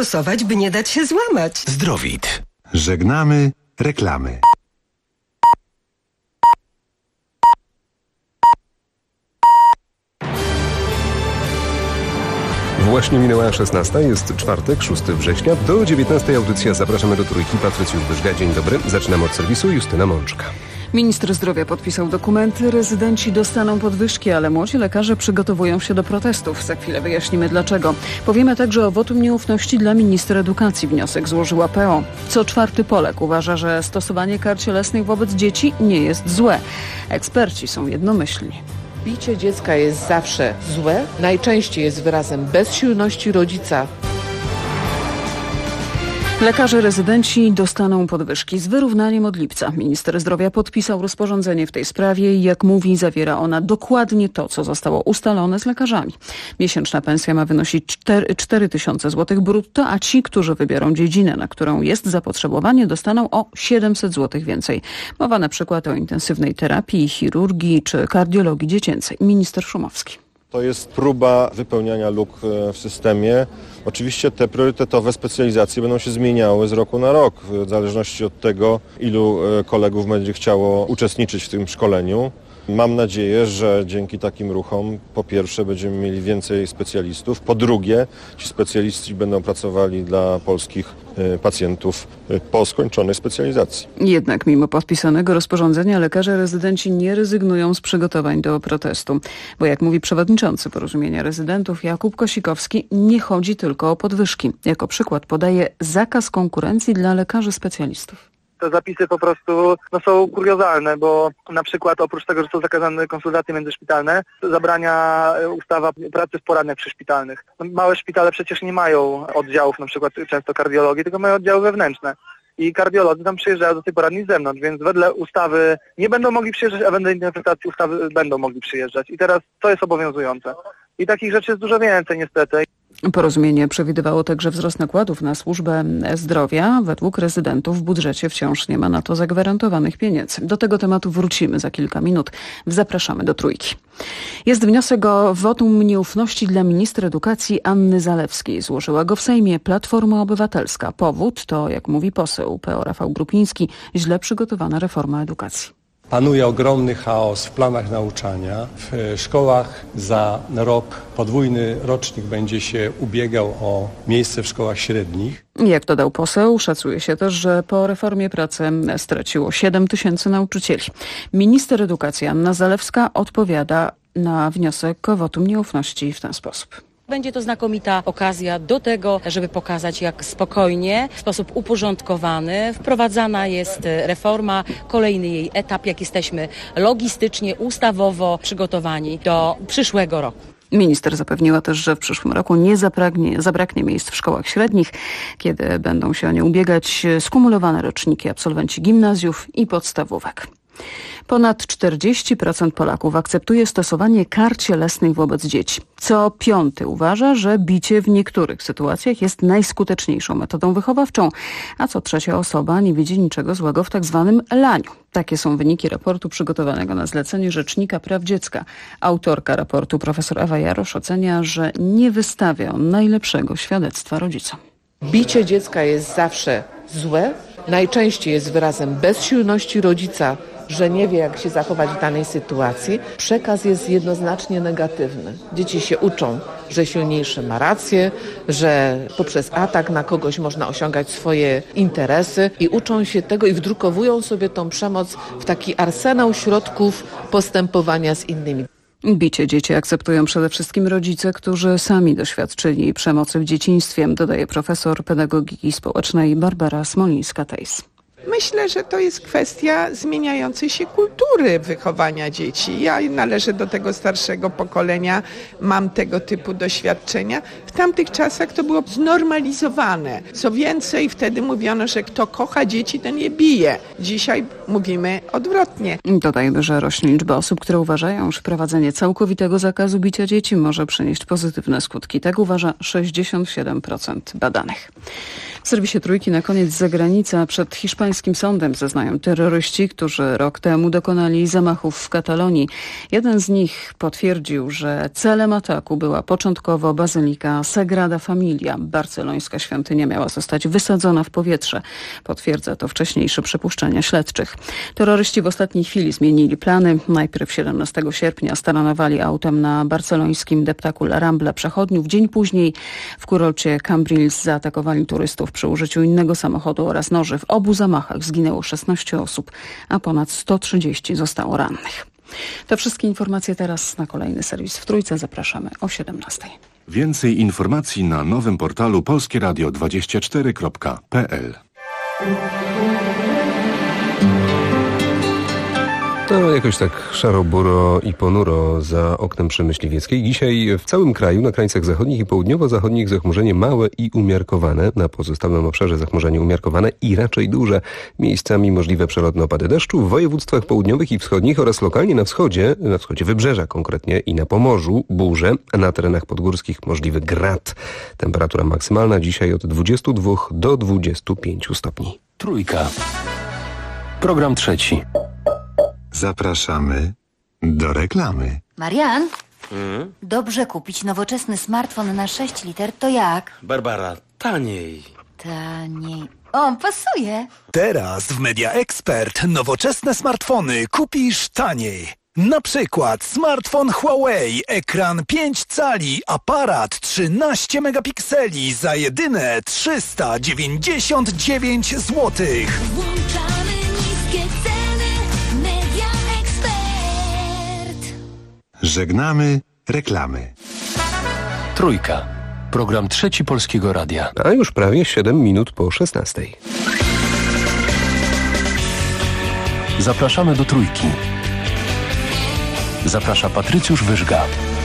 stosować, by nie dać się złamać. Zdrowit. Żegnamy reklamy. Właśnie minęła 16, jest czwartek, 6 września. Do 19 audycja zapraszamy do Trójki. Patrycjusz Wyżga, dzień dobry. Zaczynamy od serwisu. Justyna Mączka. Minister zdrowia podpisał dokumenty. Rezydenci dostaną podwyżki, ale młodzi lekarze przygotowują się do protestów. Za chwilę wyjaśnimy dlaczego. Powiemy także o wotum nieufności dla ministra edukacji. Wniosek złożyła PO. Co czwarty Polak uważa, że stosowanie kar cielesnych wobec dzieci nie jest złe. Eksperci są jednomyślni. Bicie dziecka jest zawsze złe, najczęściej jest wyrazem bezsilności rodzica. Lekarze rezydenci dostaną podwyżki z wyrównaniem od lipca. Minister zdrowia podpisał rozporządzenie w tej sprawie i jak mówi, zawiera ona dokładnie to, co zostało ustalone z lekarzami. Miesięczna pensja ma wynosić 4 tysiące złotych brutto, a ci, którzy wybiorą dziedzinę, na którą jest zapotrzebowanie, dostaną o 700 złotych więcej. Mowa na przykład o intensywnej terapii, chirurgii czy kardiologii dziecięcej. Minister Szumowski. To jest próba wypełniania luk w systemie. Oczywiście te priorytetowe specjalizacje będą się zmieniały z roku na rok, w zależności od tego, ilu kolegów będzie chciało uczestniczyć w tym szkoleniu. Mam nadzieję, że dzięki takim ruchom po pierwsze będziemy mieli więcej specjalistów, po drugie ci specjaliści będą pracowali dla polskich pacjentów po skończonej specjalizacji. Jednak mimo podpisanego rozporządzenia lekarze rezydenci nie rezygnują z przygotowań do protestu, bo jak mówi przewodniczący Porozumienia Rezydentów Jakub Kosikowski, nie chodzi tylko o podwyżki. Jako przykład podaje zakaz konkurencji dla lekarzy specjalistów. Te zapisy po prostu są kuriozalne, bo na przykład oprócz tego, że są zakazane konsultacje międzyszpitalne, zabrania ustawa pracy w poradniach przyszpitalnych. Małe szpitale przecież nie mają oddziałów na przykład często kardiologii, tylko mają oddziały wewnętrzne. I kardiolodzy tam przyjeżdżają do tej poradni z zewnątrz, więc wedle ustawy nie będą mogli przyjeżdżać, a wedle interpretacji ustawy będą mogli przyjeżdżać. I teraz to jest obowiązujące. I takich rzeczy jest dużo więcej niestety. Porozumienie przewidywało także wzrost nakładów na służbę zdrowia. Według rezydentów w budżecie wciąż nie ma na to zagwarantowanych pieniędzy. Do tego tematu wrócimy za kilka minut. Zapraszamy do Trójki. Jest wniosek o wotum nieufności dla ministra edukacji Anny Zalewskiej. Złożyła go w Sejmie Platforma Obywatelska. Powód to, jak mówi poseł PO Rafał Grupiński, źle przygotowana reforma edukacji. Panuje ogromny chaos w planach nauczania. W szkołach za rok podwójny rocznik będzie się ubiegał o miejsce w szkołach średnich. Jak dodał poseł, szacuje się też, że po reformie pracę straciło 7 tysięcy nauczycieli. Minister edukacji Anna Zalewska odpowiada na wniosek o wotum nieufności w ten sposób. Będzie to znakomita okazja do tego, żeby pokazać, jak spokojnie, w sposób uporządkowany wprowadzana jest reforma, kolejny jej etap, jak jesteśmy logistycznie, ustawowo przygotowani do przyszłego roku. Minister zapewniła też, że w przyszłym roku nie zabraknie miejsc w szkołach średnich, kiedy będą się o nie ubiegać skumulowane roczniki absolwenci gimnazjów i podstawówek. Ponad 40% Polaków akceptuje stosowanie kar cielesnych wobec dzieci. Co piąty uważa, że bicie w niektórych sytuacjach jest najskuteczniejszą metodą wychowawczą, a co trzecia osoba nie widzi niczego złego w tak zwanym laniu. Takie są wyniki raportu przygotowanego na zlecenie Rzecznika Praw Dziecka. Autorka raportu profesor Ewa Jarosz ocenia, że nie wystawia on najlepszego świadectwa rodzicom. Bicie dziecka jest zawsze złe, najczęściej jest wyrazem bezsilności rodzica, że nie wie, jak się zachować w danej sytuacji. Przekaz jest jednoznacznie negatywny. Dzieci się uczą, że silniejszy ma rację, że poprzez atak na kogoś można osiągać swoje interesy i uczą się tego i wdrukowują sobie tą przemoc w taki arsenał środków postępowania z innymi. Bicie dzieci akceptują przede wszystkim rodzice, którzy sami doświadczyli przemocy w dzieciństwie, dodaje profesor pedagogiki społecznej Barbara Smolińska-Tejs. Myślę, że to jest kwestia zmieniającej się kultury wychowania dzieci. Ja należę do tego starszego pokolenia, mam tego typu doświadczenia. W tamtych czasach to było znormalizowane. Co więcej, wtedy mówiono, że kto kocha dzieci, ten je bije. Dzisiaj mówimy odwrotnie. Dodajmy, że rośnie liczba osób, które uważają, że wprowadzenie całkowitego zakazu bicia dzieci może przynieść pozytywne skutki. Tak uważa 67% badanych. W serwisie Trójki na koniec zagranica. Przed hiszpańskim sądem zeznają terroryści, którzy rok temu dokonali zamachów w Katalonii. Jeden z nich potwierdził, że celem ataku była początkowo bazylika Sagrada Familia. Barcelońska świątynia miała zostać wysadzona w powietrze. Potwierdza to wcześniejsze przypuszczenia śledczych. Terroryści w ostatniej chwili zmienili plany. Najpierw 17 sierpnia staranowali autem na barcelońskim deptaku La Rambla przechodniów. Dzień później w kurorcie Cambrils zaatakowali turystów przy użyciu innego samochodu oraz noży. W obu zamachach zginęło 16 osób, a ponad 130 zostało rannych. To wszystkie informacje teraz na kolejny serwis w Trójce. Zapraszamy o 17:00. Więcej informacji na nowym portalu polskieradio24.pl. No jakoś tak szaro, buro i ponuro za oknem przy Myśliwieckiej. Dzisiaj w całym kraju, na krańcach zachodnich i południowo-zachodnich zachmurzenie małe i umiarkowane. Na pozostałym obszarze zachmurzenie umiarkowane i raczej duże. Miejscami możliwe przelotne opady deszczu w województwach południowych i wschodnich oraz lokalnie na wschodzie wybrzeża konkretnie i na Pomorzu burze, a na terenach podgórskich możliwy grad. Temperatura maksymalna dzisiaj od 22 do 25 stopni. Trójka. Program trzeci. Zapraszamy do reklamy. Marian, dobrze kupić nowoczesny smartfon na 6 liter, to jak? Barbara, taniej. Taniej. O, pasuje. Teraz w Media Expert nowoczesne smartfony kupisz taniej. Na przykład smartfon Huawei, ekran 5 cali, aparat 13 megapikseli za jedyne 399 zł. Włączamy niskie ceny. Media Expert. Żegnamy reklamy. Trójka. Program trzeci Polskiego Radia. A już prawie 7 minut po 16:00. Zapraszamy do Trójki. Zaprasza Patrycjusz Wyżga.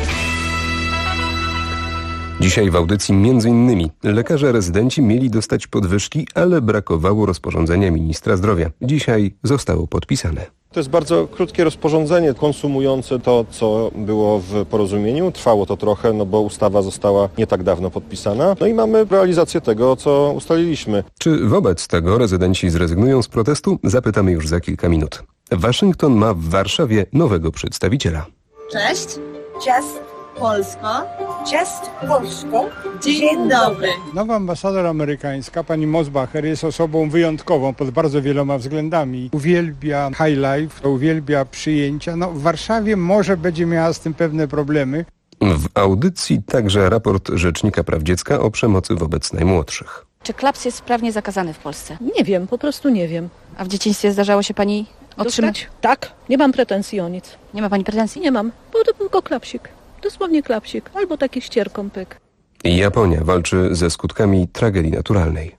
Dzisiaj w audycji m.in. lekarze rezydenci mieli dostać podwyżki, ale brakowało rozporządzenia ministra zdrowia. Dzisiaj zostało podpisane. To jest bardzo krótkie rozporządzenie konsumujące to, co było w porozumieniu. Trwało to trochę, bo ustawa została nie tak dawno podpisana. No i mamy realizację tego, co ustaliliśmy. Czy wobec tego rezydenci zrezygnują z protestu? Zapytamy już za kilka minut. Waszyngton ma w Warszawie nowego przedstawiciela. Cześć, cześć Polsko, cześć Polsko, dzień dobry. Nowa ambasador amerykańska, pani Mosbacher, jest osobą wyjątkową pod bardzo wieloma względami. Uwielbia high life, uwielbia przyjęcia. W Warszawie może będzie miała z tym pewne problemy. W audycji także raport Rzecznika Praw Dziecka o przemocy wobec najmłodszych. Czy klaps jest prawnie zakazany w Polsce? Nie wiem, po prostu nie wiem. A w dzieciństwie zdarzało się pani otrzymać? Tak, nie mam pretensji o nic. Nie ma pani pretensji? Nie mam, bo to tylko klapsik. Dosłownie klapsik, albo taki ścierką pyk. Japonia walczy ze skutkami tragedii naturalnej.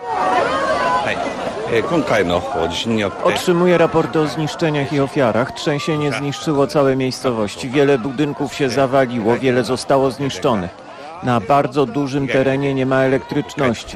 Otrzymuję raporty o zniszczeniach i ofiarach. Trzęsienie zniszczyło całe miejscowości. Wiele budynków się zawaliło, wiele zostało zniszczonych. Na bardzo dużym terenie nie ma elektryczności.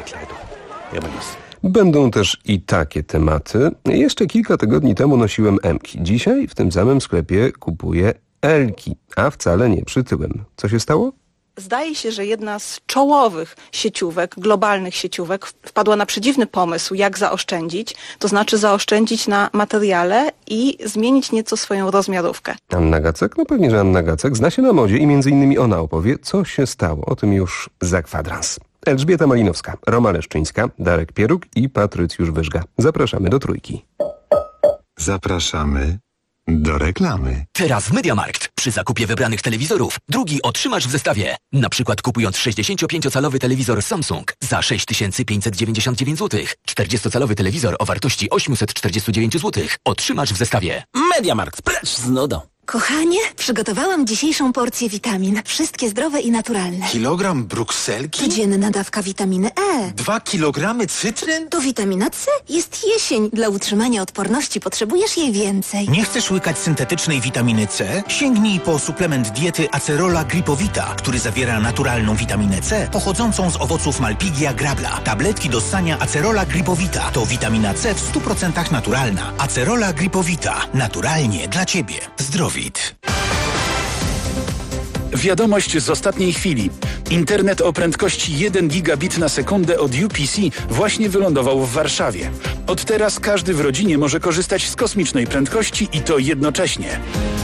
Będą też i takie tematy. Jeszcze kilka tygodni temu nosiłem M-ki. Dzisiaj w tym samym sklepie kupuję L-ki, a wcale nie przytyłem. Co się stało? Zdaje się, że jedna z czołowych sieciówek, globalnych sieciówek wpadła na przedziwny pomysł, jak zaoszczędzić, to znaczy zaoszczędzić na materiale i zmienić nieco swoją rozmiarówkę. Anna Gacek? No pewnie, że Anna Gacek zna się na modzie i między innymi ona opowie, co się stało. O tym już za kwadrans. Elżbieta Malinowska, Roma Leszczyńska, Darek Pieruk i Patrycjusz Wyżga. Zapraszamy do Trójki. Zapraszamy do reklamy. Teraz w MediaMarkt. Przy zakupie wybranych telewizorów drugi otrzymasz w zestawie. Na przykład kupując 65-calowy telewizor Samsung za 6599 zł. 40-calowy telewizor o wartości 849 zł otrzymasz w zestawie. MediaMarkt. Precz z nudą. Kochanie, przygotowałam dzisiejszą porcję witamin. Wszystkie zdrowe i naturalne. Kilogram brukselki? Codzienna dawka witaminy E. 2 kilogramy cytryn? To witamina C. Jest jesień. Dla utrzymania odporności potrzebujesz jej więcej. Nie chcesz łykać syntetycznej witaminy C? Sięgnij po suplement diety Acerola Gripowita, który zawiera naturalną witaminę C pochodzącą z owoców Malpighia grabla. Tabletki do ssania Acerola Gripowita to witamina C w 100% naturalna. Acerola Gripowita. Naturalnie dla Ciebie. Zdrowit. Wiadomość z ostatniej chwili. Internet o prędkości 1 gigabit na sekundę od UPC właśnie wylądował w Warszawie. Od teraz każdy w rodzinie może korzystać z kosmicznej prędkości i to jednocześnie.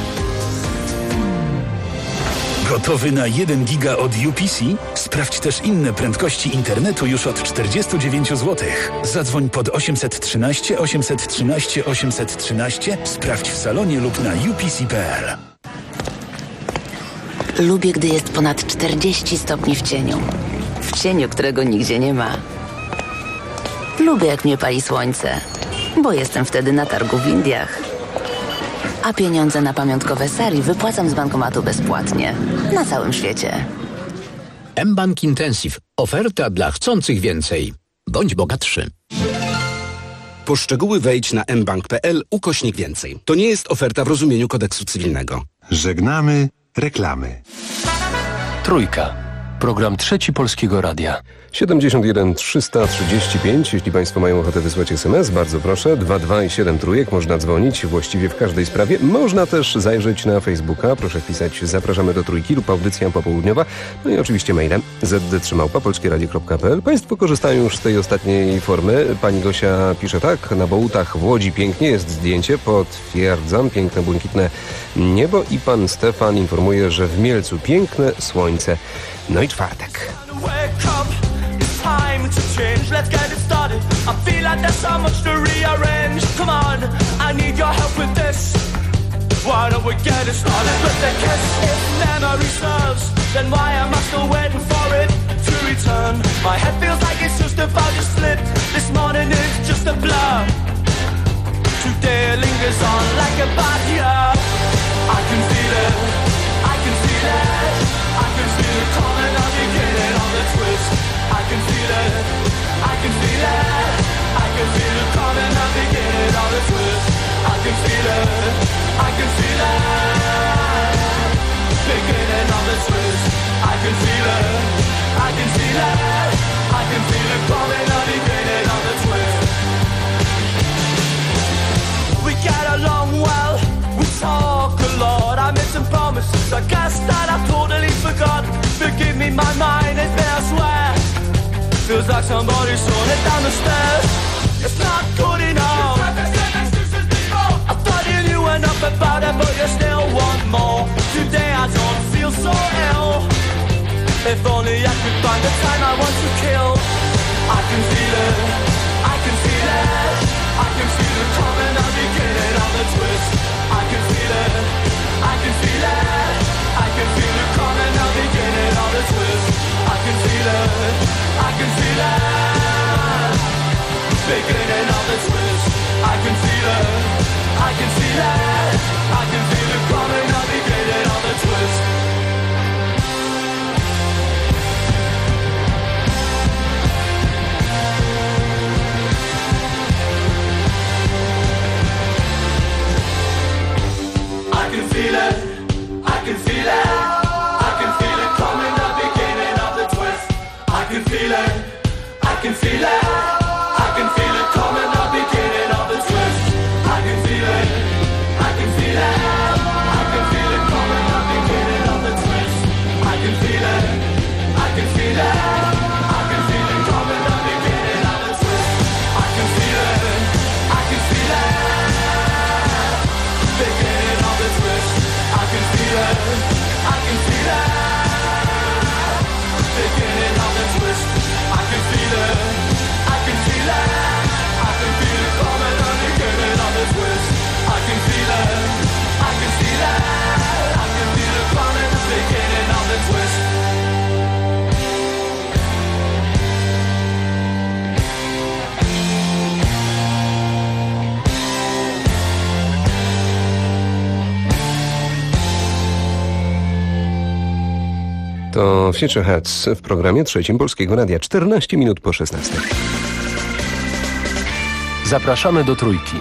Gotowy na 1 giga od UPC? Sprawdź też inne prędkości internetu już od 49 zł. Zadzwoń pod 813 813 813, sprawdź w salonie lub na upc.pl. Lubię, gdy jest ponad 40 stopni w cieniu. W cieniu, którego nigdzie nie ma. Lubię, jak mnie pali słońce, bo jestem wtedy na targu w Indiach. A pieniądze na pamiątkowe sari wypłacam z bankomatu bezpłatnie. Na całym świecie. mBank Intensive. Oferta dla chcących więcej. Bądź bogatszy. Po szczegóły wejdź na mbank.pl/więcej. To nie jest oferta w rozumieniu kodeksu cywilnego. Żegnamy reklamy. Trójka. Program Trzeci Polskiego Radia. 71 335. Jeśli Państwo mają ochotę wysłać SMS, bardzo proszę. 22 i 7 trójek. Można dzwonić właściwie w każdej sprawie. Można też zajrzeć na Facebooka. Proszę wpisać Zapraszamy do Trójki lub Audycja Popołudniowa. No i oczywiście mailem zd3@polskieradio.pl. Państwo korzystają już z tej ostatniej formy. Pani Gosia pisze tak. Na Bołutach w Łodzi pięknie jest zdjęcie. Potwierdzam. Piękne, błękitne niebo. I pan Stefan informuje, że w Mielcu piękne słońce. No i czwartek. Time to change, let's get it started. I feel like there's so much to rearrange. Come on, I need your help with this. Why don't we get it started with the kiss? If memory serves, then why am I still waiting for it to return? My head feels like it's just about to slip. This morning is just a blur. Today lingers on like a bad year. I can feel it, I can feel it, I can feel it coming, I'm beginning on the twist. I can feel it, I can feel it, I can feel it coming, I'm beginning on the twist. I can feel it, I can feel it, beginning on the twist. I can feel it, I can feel it, I can feel it coming, I'm beginning on the twist. We get along well, we talk a lot, I made some promises, I guess that I totally forgot. Forgive me, my mind has been elsewhere. Feels like somebody's thrown it down the stairs. It's not good enough. I thought you knew enough about it, but you still want more. Today I don't feel so ill. If only I could find the time I want to kill. I can feel it, I can feel it, I can feel it coming, I'm beginning on the twist. I can feel it, I can feel it, I can feel it coming, I'm beginning on the twist. I can feel it, I can feel it, beginning on the twist. I can feel it, I can feel it, I can feel it coming, I'm beginning on the twist. I can feel it, I can feel it, I can feel it coming, I'm beginning of the twist. I can feel it, I can feel it, I can feel it coming, I'm beginning of the twist. I can feel it, I can feel it, I can feel it coming, I'm beginning of the twist. I can feel it, I can feel it, I can feel it coming, I'm beginning of the twist. I can feel it, I can feel it, beginning of the twist. I can feel it, I can feel it, beginning of the twist. I can feel it, I can feel it, I can feel it coming, I'm beginning of the twist. I can feel it, I can feel it, I can feel it coming, I'm beginning of the twist. To Future Heads w programie Trzecim Polskiego Radia. 14 minut po 16. Zapraszamy do Trójki.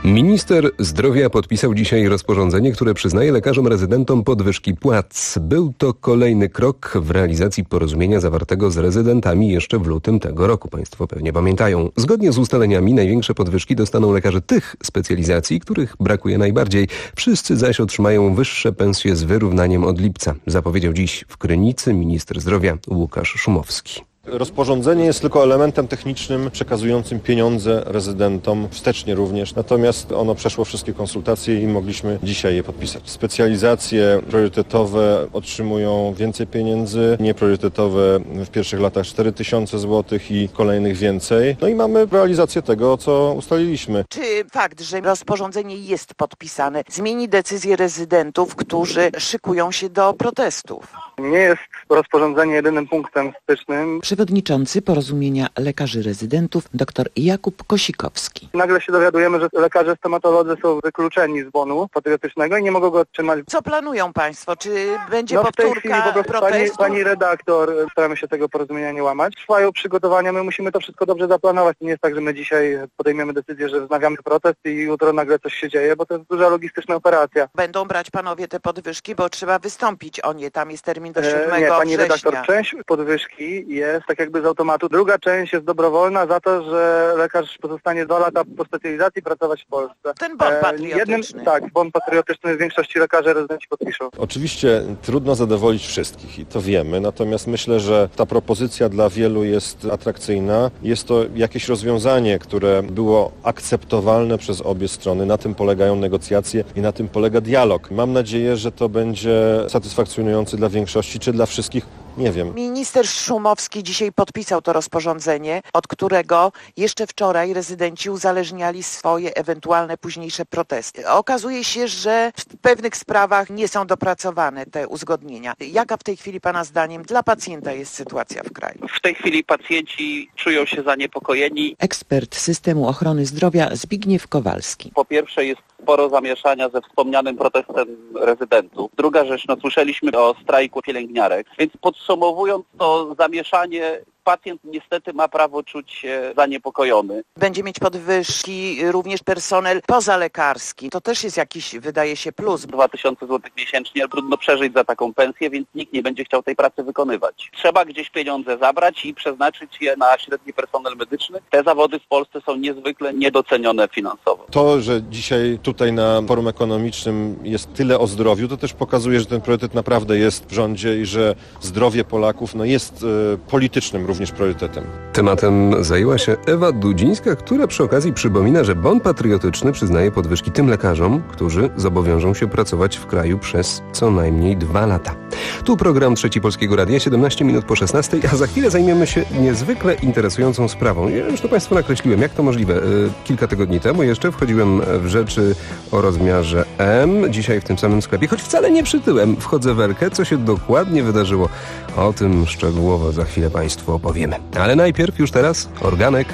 Minister zdrowia podpisał dzisiaj rozporządzenie, które przyznaje lekarzom rezydentom podwyżki płac. Był to kolejny krok w realizacji porozumienia zawartego z rezydentami jeszcze w lutym tego roku. Państwo pewnie pamiętają. Zgodnie z ustaleniami największe podwyżki dostaną lekarze tych specjalizacji, których brakuje najbardziej. Wszyscy zaś otrzymają wyższe pensje z wyrównaniem od lipca. Zapowiedział dziś w Krynicy minister zdrowia Łukasz Szumowski. Rozporządzenie jest tylko elementem technicznym przekazującym pieniądze rezydentom, wstecznie również, natomiast ono przeszło wszystkie konsultacje i mogliśmy dzisiaj je podpisać. Specjalizacje priorytetowe otrzymują więcej pieniędzy, niepriorytetowe w pierwszych latach 4000 zł i kolejnych więcej. No i mamy realizację tego, co ustaliliśmy. Czy fakt, że rozporządzenie jest podpisane, zmieni decyzję rezydentów, którzy szykują się do protestów? Nie jest rozporządzenie jedynym punktem stycznym. Przewodniczący Porozumienia Lekarzy Rezydentów dr Jakub Kosikowski. Nagle się dowiadujemy, że lekarze stomatolodzy są wykluczeni z bonu patriotycznego i nie mogą go otrzymać. Co planują państwo? Czy będzie powtórka powtórka w tej chwili protestu? Pani redaktor, staramy się tego porozumienia nie łamać. Trwają przygotowania, my musimy to wszystko dobrze zaplanować. Nie jest tak, że my dzisiaj podejmiemy decyzję, że wznawiamy protest i jutro nagle coś się dzieje, bo to jest duża logistyczna operacja. Będą brać panowie te podwyżki, bo trzeba wystąpić o nie. Tam jest termin do 7 Nie, pani września. redaktor, część podwyżki jest tak jakby z automatu. Druga część jest dobrowolna za to, że lekarz pozostanie 2 lata po specjalizacji pracować w Polsce. Ten bon patriotyczny. Bon patriotyczny w większości lekarzy rezydenci podpiszą. Oczywiście trudno zadowolić wszystkich i to wiemy, natomiast myślę, że ta propozycja dla wielu jest atrakcyjna. Jest to jakieś rozwiązanie, które było akceptowalne przez obie strony. Na tym polegają negocjacje i na tym polega dialog. Mam nadzieję, że to będzie satysfakcjonujący dla większości czy dla wszystkich. Nie wiem. Minister Szumowski dzisiaj podpisał to rozporządzenie, od którego jeszcze wczoraj rezydenci uzależniali swoje ewentualne późniejsze protesty. Okazuje się, że w pewnych sprawach nie są dopracowane te uzgodnienia. Jaka w tej chwili pana zdaniem dla pacjenta jest sytuacja w kraju? W tej chwili pacjenci czują się zaniepokojeni. Ekspert systemu ochrony zdrowia Zbigniew Kowalski. Po pierwsze jest sporo zamieszania ze wspomnianym protestem rezydentów. Druga rzecz, słyszeliśmy o strajku pielęgniarek, więc podsumowując to zamieszanie, pacjent niestety ma prawo czuć się zaniepokojony. Będzie mieć podwyżki również personel pozalekarski. To też jest jakiś, wydaje się, plus. 2000 zł miesięcznie, trudno przeżyć za taką pensję, więc nikt nie będzie chciał tej pracy wykonywać. Trzeba gdzieś pieniądze zabrać i przeznaczyć je na średni personel medyczny. Te zawody w Polsce są niezwykle niedocenione finansowo. To, że dzisiaj tutaj na forum ekonomicznym jest tyle o zdrowiu, to też pokazuje, że ten priorytet naprawdę jest w rządzie i że zdrowie Polaków jest politycznym również priorytetem. Tematem zajęła się Ewa Dudzińska, która przy okazji przypomina, że bon patriotyczny przyznaje podwyżki tym lekarzom, którzy zobowiążą się pracować w kraju przez co najmniej 2 lata. Tu program Trzeci Polskiego Radia, 17 minut po 16, a za chwilę zajmiemy się niezwykle interesującą sprawą. Ja już to Państwu nakreśliłem, jak to możliwe. Kilka tygodni temu jeszcze wchodziłem w rzeczy o rozmiarze M. Dzisiaj w tym samym sklepie, choć wcale nie przytyłem, wchodzę w Elkę. Co się dokładnie wydarzyło? O tym szczegółowo za chwilę Państwu opowiemy. Ale najpierw już teraz organek.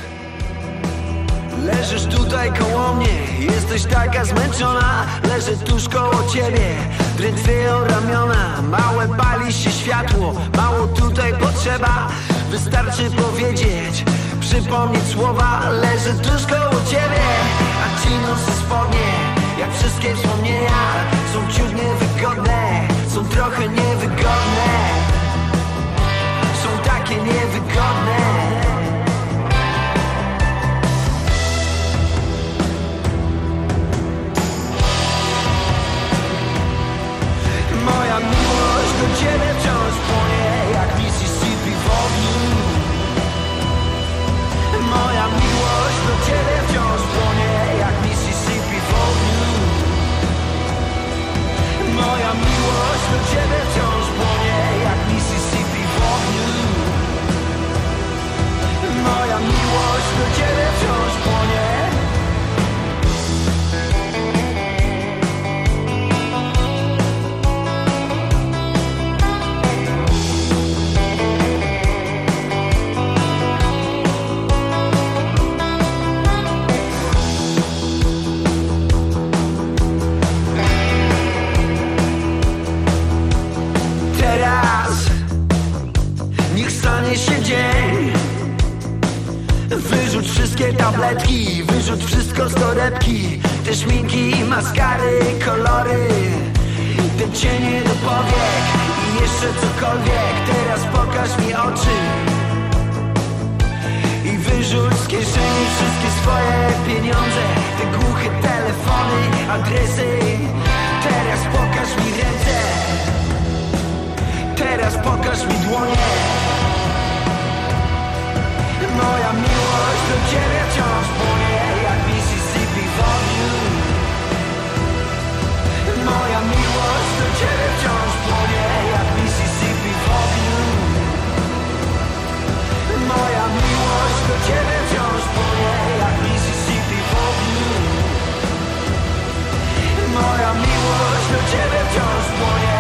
Leżysz tutaj koło mnie, jesteś taka zmęczona. Leżę tuż koło ciebie, drętwieją ramiona. Małe pali się światło, mało tutaj potrzeba. Wystarczy powiedzieć, przypomnieć słowa. Leżę tuż koło ciebie, a ci noszę spodnie. Jak wszystkie wspomnienia, są ciut niewygodne, są trochę niewygodne. Są takie niewygodne. Moja miłość do ciebie wciąż płonie jak Mississippi w ogniu. Moja miłość do ciebie wciąż płonie jak Mississippi w ogniu. Moja miłość do ciebie wciąż płonie jak Mississippi w ogniu. Moja miłość do ciebie wciąż płonie. Niech stanie się dzień, wyrzuć wszystko wszystkie tabletki, wyrzuć wszystko z torebki, te szminki, maskary, kolory, te cienie do powiek i jeszcze cokolwiek. Teraz pokaż mi oczy i wyrzuć z kieszeni wszystkie swoje pieniądze, te głuche telefony, adresy. Teraz pokaż mi ręce, teraz pokaż mi dłonie. Moja miłość do ciebie wciąż płonie jak Mississippi w ogniu. Moja miłość do ciebie wciąż płonie jak Mississippi w ogniu. Moja miłość do ciebie wciąż płonie jak Mississippi w ogniu. Moja miłość do ciebie wciąż płonie.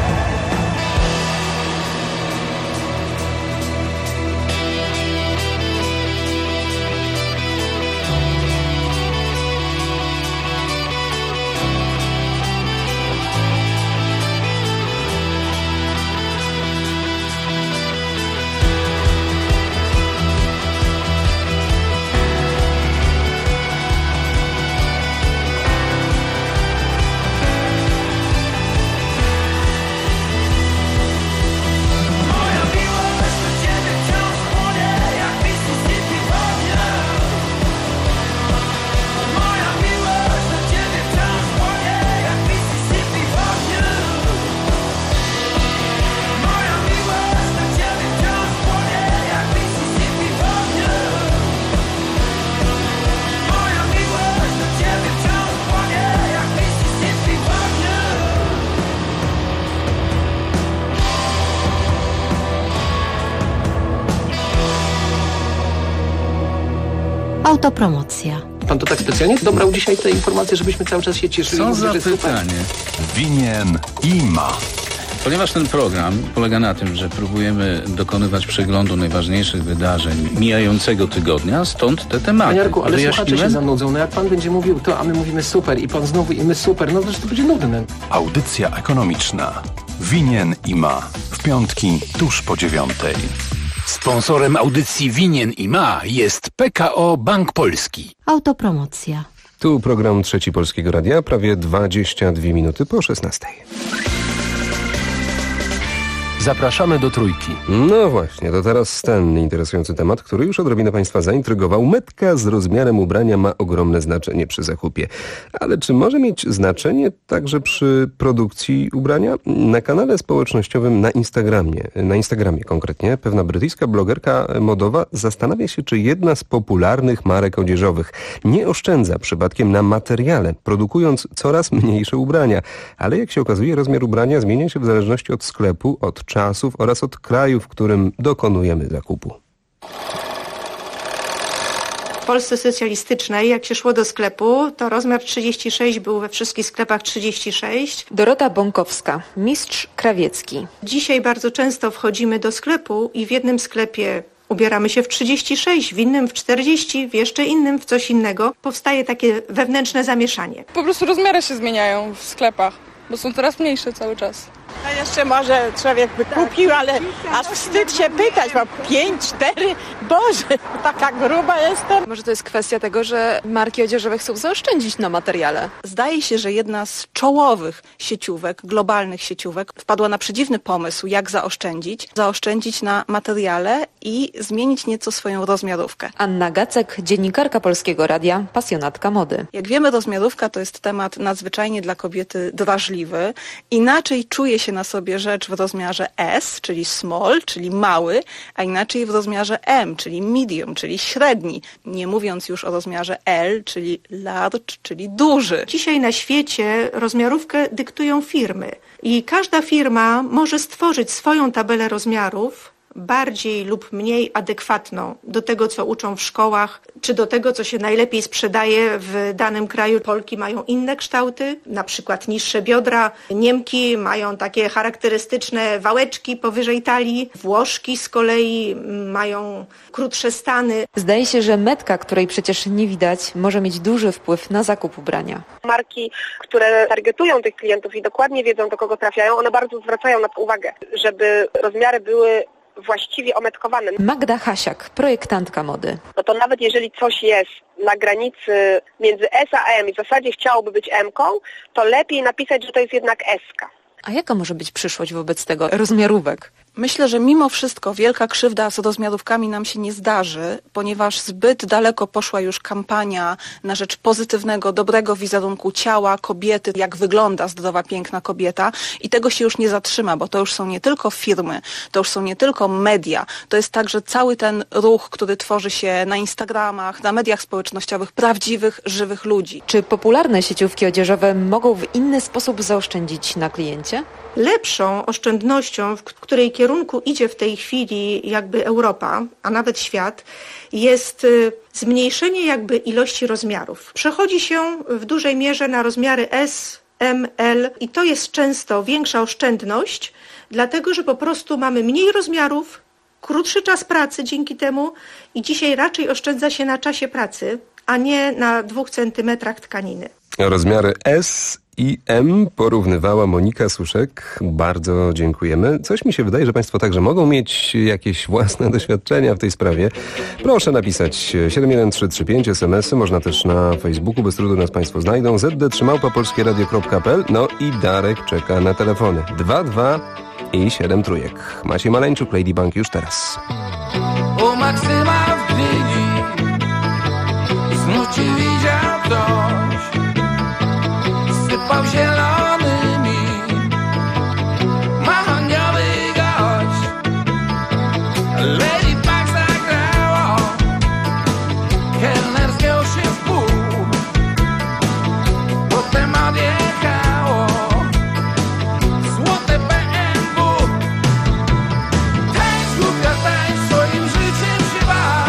Autopromocja. Pan to tak specjalnie dobrał dzisiaj te informacje, żebyśmy cały czas się cieszyli. Co za pytanie. Winien i ma. Ponieważ ten program polega na tym, że próbujemy dokonywać przeglądu najważniejszych wydarzeń mijającego tygodnia, stąd te tematy. Panie Jarku, ale słuchacze się zanudzą. No jak pan będzie mówił to, a my mówimy super i pan znowu i my super, no to będzie nudne. Audycja ekonomiczna. Winien i ma. W piątki tuż po 9:00. Sponsorem audycji Winien i ma jest PKO Bank Polski. Autopromocja. Tu program Trzeci Polskiego Radia, prawie 22 minuty po 16:00. Zapraszamy do Trójki. No właśnie, to teraz ten interesujący temat, który już odrobinę Państwa zaintrygował. Metka z rozmiarem ubrania ma ogromne znaczenie przy zakupie. Ale czy może mieć znaczenie także przy produkcji ubrania? Na kanale społecznościowym na Instagramie konkretnie, pewna brytyjska blogerka modowa zastanawia się, czy jedna z popularnych marek odzieżowych nie oszczędza przypadkiem na materiale, produkując coraz mniejsze ubrania. Ale jak się okazuje, rozmiar ubrania zmienia się w zależności od sklepu, od czasów oraz od kraju, w którym dokonujemy zakupu. W Polsce socjalistycznej, jak się szło do sklepu, to rozmiar 36 był we wszystkich sklepach 36. Dorota Bąkowska, mistrz krawiecki. Dzisiaj bardzo często wchodzimy do sklepu i w jednym sklepie ubieramy się w 36, w innym w 40, w jeszcze innym w coś innego. Powstaje takie wewnętrzne zamieszanie. Po prostu rozmiary się zmieniają w sklepach, bo są coraz mniejsze cały czas. No jeszcze może człowiek by kupił, ale aż wstyd się pytać, mam 5, 4, Boże, taka gruba jestem. Może to jest kwestia tego, że marki odzieżowe chcą zaoszczędzić na materiale. Zdaje się, że jedna z czołowych sieciówek, globalnych sieciówek, wpadła na przedziwny pomysł, jak zaoszczędzić na materiale i zmienić nieco swoją rozmiarówkę. Anna Gacek, dziennikarka Polskiego Radia, pasjonatka mody. Jak wiemy, rozmiarówka to jest temat nadzwyczajnie dla kobiety drażliwy. Inaczej czuje się na sobie rzecz w rozmiarze S, czyli small, czyli mały, a inaczej w rozmiarze M, czyli medium, czyli średni. Nie mówiąc już o rozmiarze L, czyli large, czyli duży. Dzisiaj na świecie rozmiarówkę dyktują firmy i każda firma może stworzyć swoją tabelę rozmiarów, bardziej lub mniej adekwatną do tego, co uczą w szkołach, czy do tego, co się najlepiej sprzedaje w danym kraju. Polki mają inne kształty, na przykład niższe biodra. Niemki mają takie charakterystyczne wałeczki powyżej talii. Włoszki z kolei mają krótsze stany. Zdaje się, że metka, której przecież nie widać, może mieć duży wpływ na zakup ubrania. Marki, które targetują tych klientów i dokładnie wiedzą, do kogo trafiają, one bardzo zwracają na to uwagę, żeby rozmiary były właściwie ometkowane. Magda Hasiak, projektantka mody. No to nawet jeżeli coś jest na granicy między S a M i w zasadzie chciałoby być M-ką, to lepiej napisać, że to jest jednak S-ka. A jaka może być przyszłość wobec tego rozmiarówek? Myślę, że mimo wszystko wielka krzywda z rozmiarówkami nam się nie zdarzy, ponieważ zbyt daleko poszła już kampania na rzecz pozytywnego, dobrego wizerunku ciała kobiety, jak wygląda zdrowa, piękna kobieta i tego się już nie zatrzyma, bo to już są nie tylko firmy, to już są nie tylko media, to jest także cały ten ruch, który tworzy się na Instagramach, na mediach społecznościowych, prawdziwych, żywych ludzi. Czy popularne sieciówki odzieżowe mogą w inny sposób zaoszczędzić na kliencie? Lepszą oszczędnością, w której kierunku idzie w tej chwili jakby Europa, a nawet świat, jest zmniejszenie jakby ilości rozmiarów. Przechodzi się w dużej mierze na rozmiary S, M, L i to jest często większa oszczędność, dlatego że po prostu mamy mniej rozmiarów, krótszy czas pracy dzięki temu i dzisiaj raczej oszczędza się na czasie pracy, a nie na 2 centymetrach tkaniny. Rozmiary S i M porównywała Monika Suszek. Bardzo dziękujemy. Coś mi się wydaje, że Państwo także mogą mieć jakieś własne doświadczenia w tej sprawie. Proszę napisać 71335 SMS-y. Można też na Facebooku. Bez trudu nas Państwo znajdą. zd3małpa.polskieradio.pl. No i Darek czeka na telefony. 22 i 7 trójek. Maciej Maleńczuk, Ladybug już teraz. U Maksyma w Gdyni znów cię widział ktoś. Sypał zielonymi, mahoniowy gość. Ladybug zagrało, kelner zgiął się w pół. Potem odjechało złote BMW. Tańcz, głupia, tańcz, swoim życiem się baw.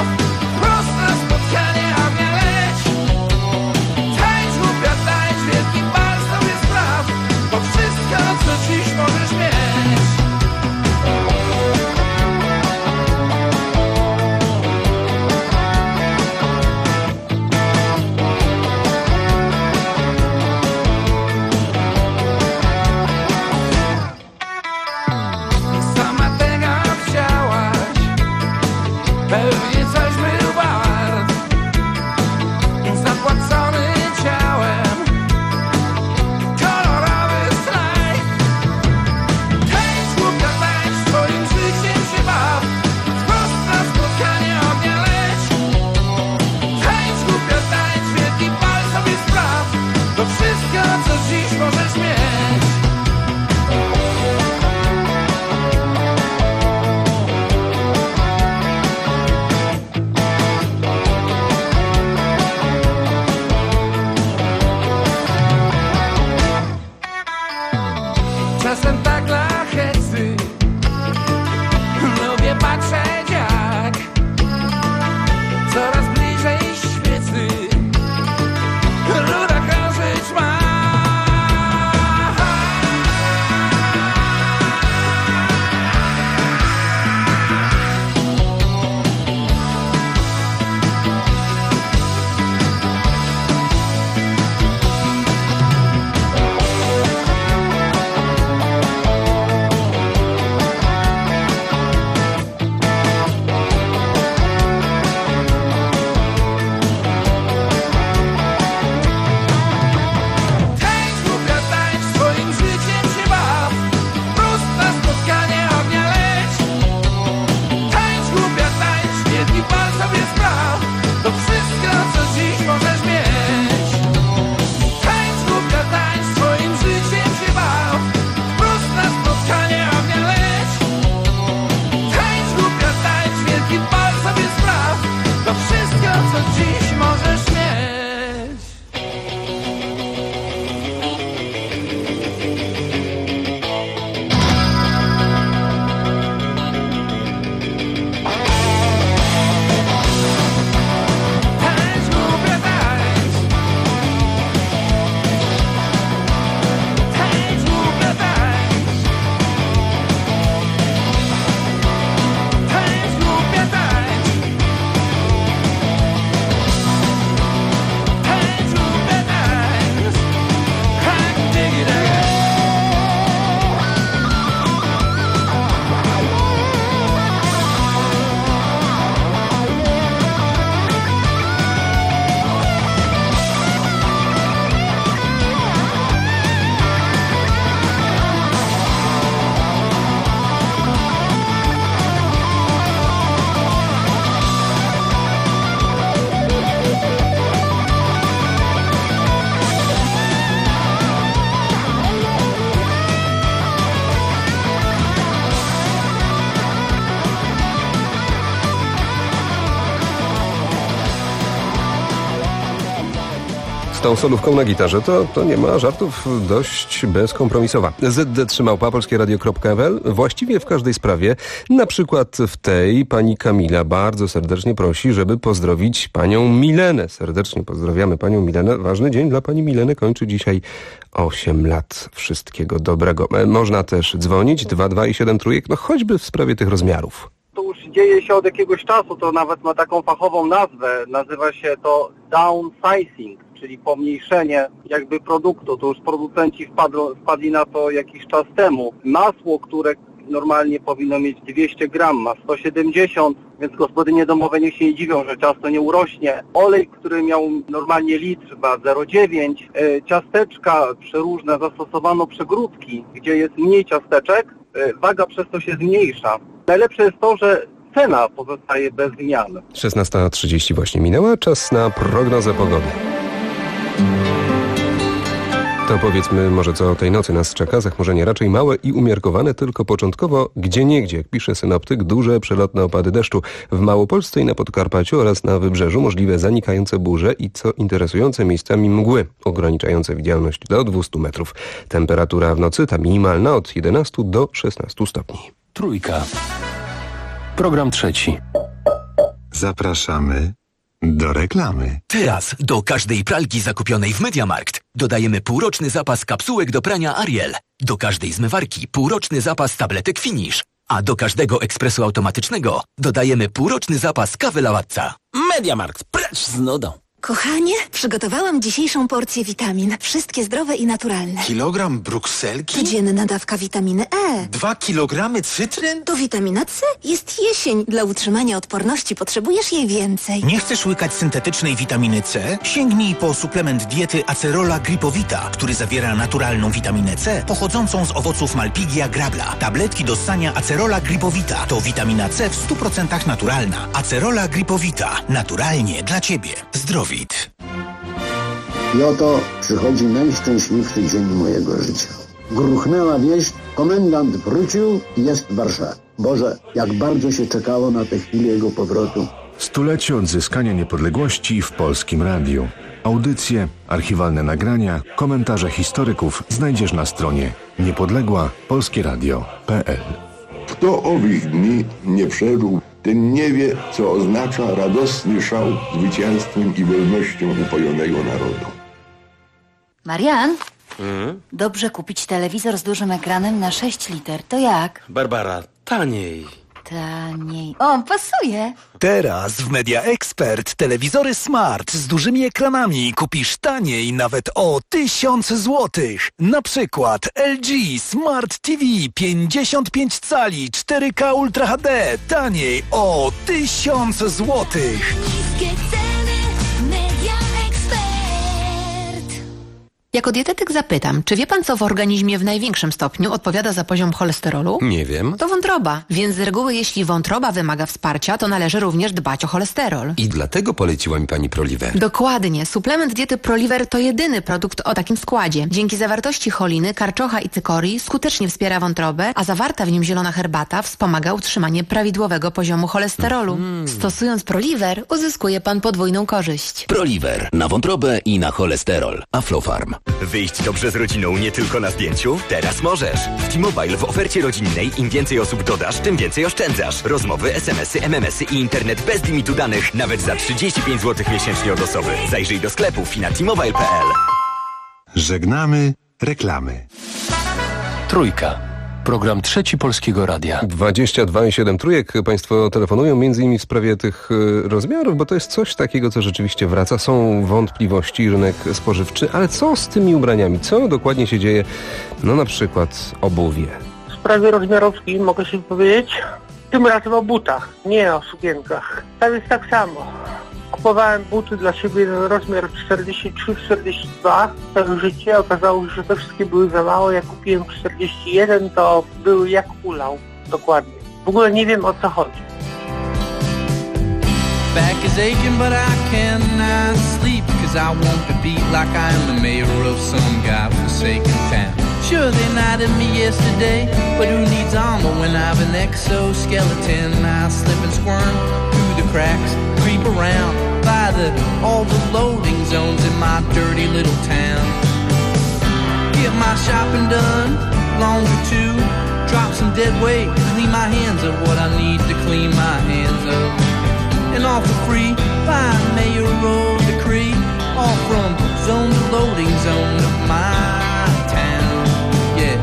tą solówką na gitarze, to nie ma żartów, dość bezkompromisowa. zd3małpa.polskieradio.pl właściwie w każdej sprawie, na przykład w tej pani Kamila bardzo serdecznie prosi, żeby pozdrowić panią Milenę. Serdecznie pozdrawiamy panią Milenę. Ważny dzień dla pani Mileny, kończy dzisiaj 8 lat. Wszystkiego dobrego. Można też dzwonić 22 i 7 trójek, no choćby w sprawie tych rozmiarów. To już dzieje się od jakiegoś czasu, to nawet ma taką fachową nazwę. Nazywa się to downsizing, czyli pomniejszenie jakby produktu. To już producenci wpadli na to jakiś czas temu. Masło, które normalnie powinno mieć 200 gram, ma 170, więc gospodynie domowe niech się nie dziwią, że ciasto nie urośnie. Olej, który miał normalnie litr, ma 0,9. Ciasteczka przeróżne, zastosowano przegródki, gdzie jest mniej ciasteczek, waga przez to się zmniejsza. Najlepsze jest to, że cena pozostaje bez zmian. 16:30 właśnie minęła, czas na prognozę pogody. To powiedzmy może, co tej nocy nas czeka. Zachmurzenie raczej małe i umiarkowane, tylko początkowo gdzieniegdzie, jak pisze synoptyk, duże przelotne opady deszczu. W Małopolsce i na Podkarpaciu oraz na Wybrzeżu możliwe zanikające burze i, co interesujące, miejscami mgły ograniczające widzialność do 200 metrów. Temperatura w nocy ta minimalna od 11 do 16 stopni. Trójka. Program trzeci. Zapraszamy do reklamy. Teraz do każdej pralki zakupionej w MediaMarkt dodajemy półroczny zapas kapsułek do prania Ariel. Do każdej zmywarki półroczny zapas tabletek Finish. A do każdego ekspresu automatycznego dodajemy półroczny zapas kawy Lavazza. MediaMarkt, precz z nudą. Kochanie, przygotowałam dzisiejszą porcję witamin. Wszystkie zdrowe i naturalne. Kilogram brukselki? Codzienna dawka witaminy E. 2 kilogramy cytryn? To witamina C. Jest jesień. Dla utrzymania odporności potrzebujesz jej więcej. Nie chcesz łykać syntetycznej witaminy C? Sięgnij po suplement diety Acerola Gripowita, który zawiera naturalną witaminę C pochodzącą z owoców Malpighia grabla. Tabletki do ssania Acerola Gripowita to witamina C w 100% naturalna. Acerola Gripowita. Naturalnie dla Ciebie. Zdrowie. I oto przychodzi najszczęśliwszy dzień mojego życia. Gruchnęła wieść, komendant wrócił i jest w Warszawie. Boże, jak bardzo się czekało na tę chwilę jego powrotu. Stulecie odzyskania niepodległości w Polskim Radiu. Audycje, archiwalne nagrania, komentarze historyków znajdziesz na stronie niepodległa-polskieradio.pl. Kto owych dni nie przeżył, ten nie wie, co oznacza radosny szał zwycięstwem i wolnością upojonego narodu. Marian, dobrze kupić telewizor z dużym ekranem na 6 liter. To jak? Barbara, taniej. Taniej. O, pasuje. Teraz w Media Expert telewizory smart z dużymi ekranami kupisz taniej nawet o 1000 złotych. Na przykład LG Smart TV 55 cali 4K Ultra HD taniej o 1000 złotych. Jako dietetyk zapytam, czy wie pan, co w organizmie w największym stopniu odpowiada za poziom cholesterolu? Nie wiem. To wątroba, więc z reguły jeśli wątroba wymaga wsparcia, to należy również dbać o cholesterol. I dlatego poleciła mi pani Proliver. Dokładnie. Suplement diety Proliver to jedyny produkt o takim składzie. Dzięki zawartości choliny, karczocha i cykorii skutecznie wspiera wątrobę, a zawarta w nim zielona herbata wspomaga utrzymanie prawidłowego poziomu cholesterolu. Stosując Proliver, uzyskuje pan podwójną korzyść. Proliver. Na wątrobę i na cholesterol. Aflofarm. Wyjść dobrze z rodziną nie tylko na zdjęciu? Teraz możesz. W T-Mobile w ofercie rodzinnej im więcej osób dodasz, tym więcej oszczędzasz. Rozmowy, SMS-y, MMS-y i internet bez limitu danych nawet za 35 zł miesięcznie od osoby. Zajrzyj do sklepów i na t-mobile.pl. Żegnamy reklamy. Trójka. Program trzeci Polskiego Radia. 22 i 7 trójek. Państwo telefonują m.in. w sprawie tych rozmiarów, bo to jest coś takiego, co rzeczywiście wraca. Są wątpliwości, rynek spożywczy, ale co z tymi ubraniami? Co dokładnie się dzieje? No na przykład obuwie. W sprawie rozmiarówki mogę się powiedzieć? Tym razem o butach, nie o sukienkach. Tam jest tak samo. Kupowałem buty dla siebie na rozmiar 43-42 całe życie. Okazało się, że te wszystkie były za małe. Jak kupiłem 41, to były jak ulał. Dokładnie. W ogóle nie wiem, o co chodzi. Back is aching but I cannot sleep, cause I want to be like I am the mayor of some godforsaken town. Sure they knighted me yesterday, but who needs armor when I've an exoskeleton? I slip and squirm through the cracks, creep around by the to all the loading zones in my dirty little town. Get my shopping done, laundry too, drop some dead weight, clean my hands of what I need to clean my hands of. And all for free, by mayoral decree, all from zone to loading zone of my town, yeah.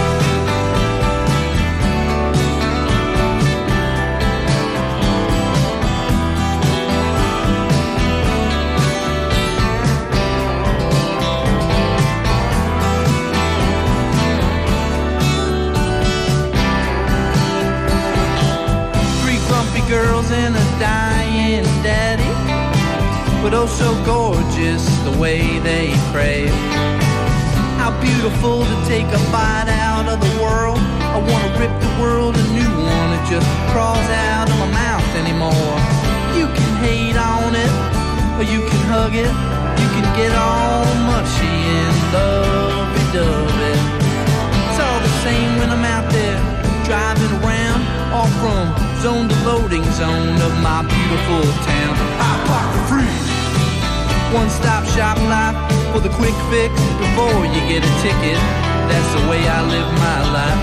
3 grumpy girls and a dying daddy, but oh so gorgeous the way they crave. How beautiful to take a bite out of the world. I wanna rip the world a new one. It just crawls out of my mouth anymore. You can hate on it, or you can hug it. You can get all mushy and lovey-dovey. It's all the same when I'm out there driving around, all from zone to loading zone of my beautiful town. I park for free. One-stop shop life for the quick fix before you get a ticket. That's the way I live my life.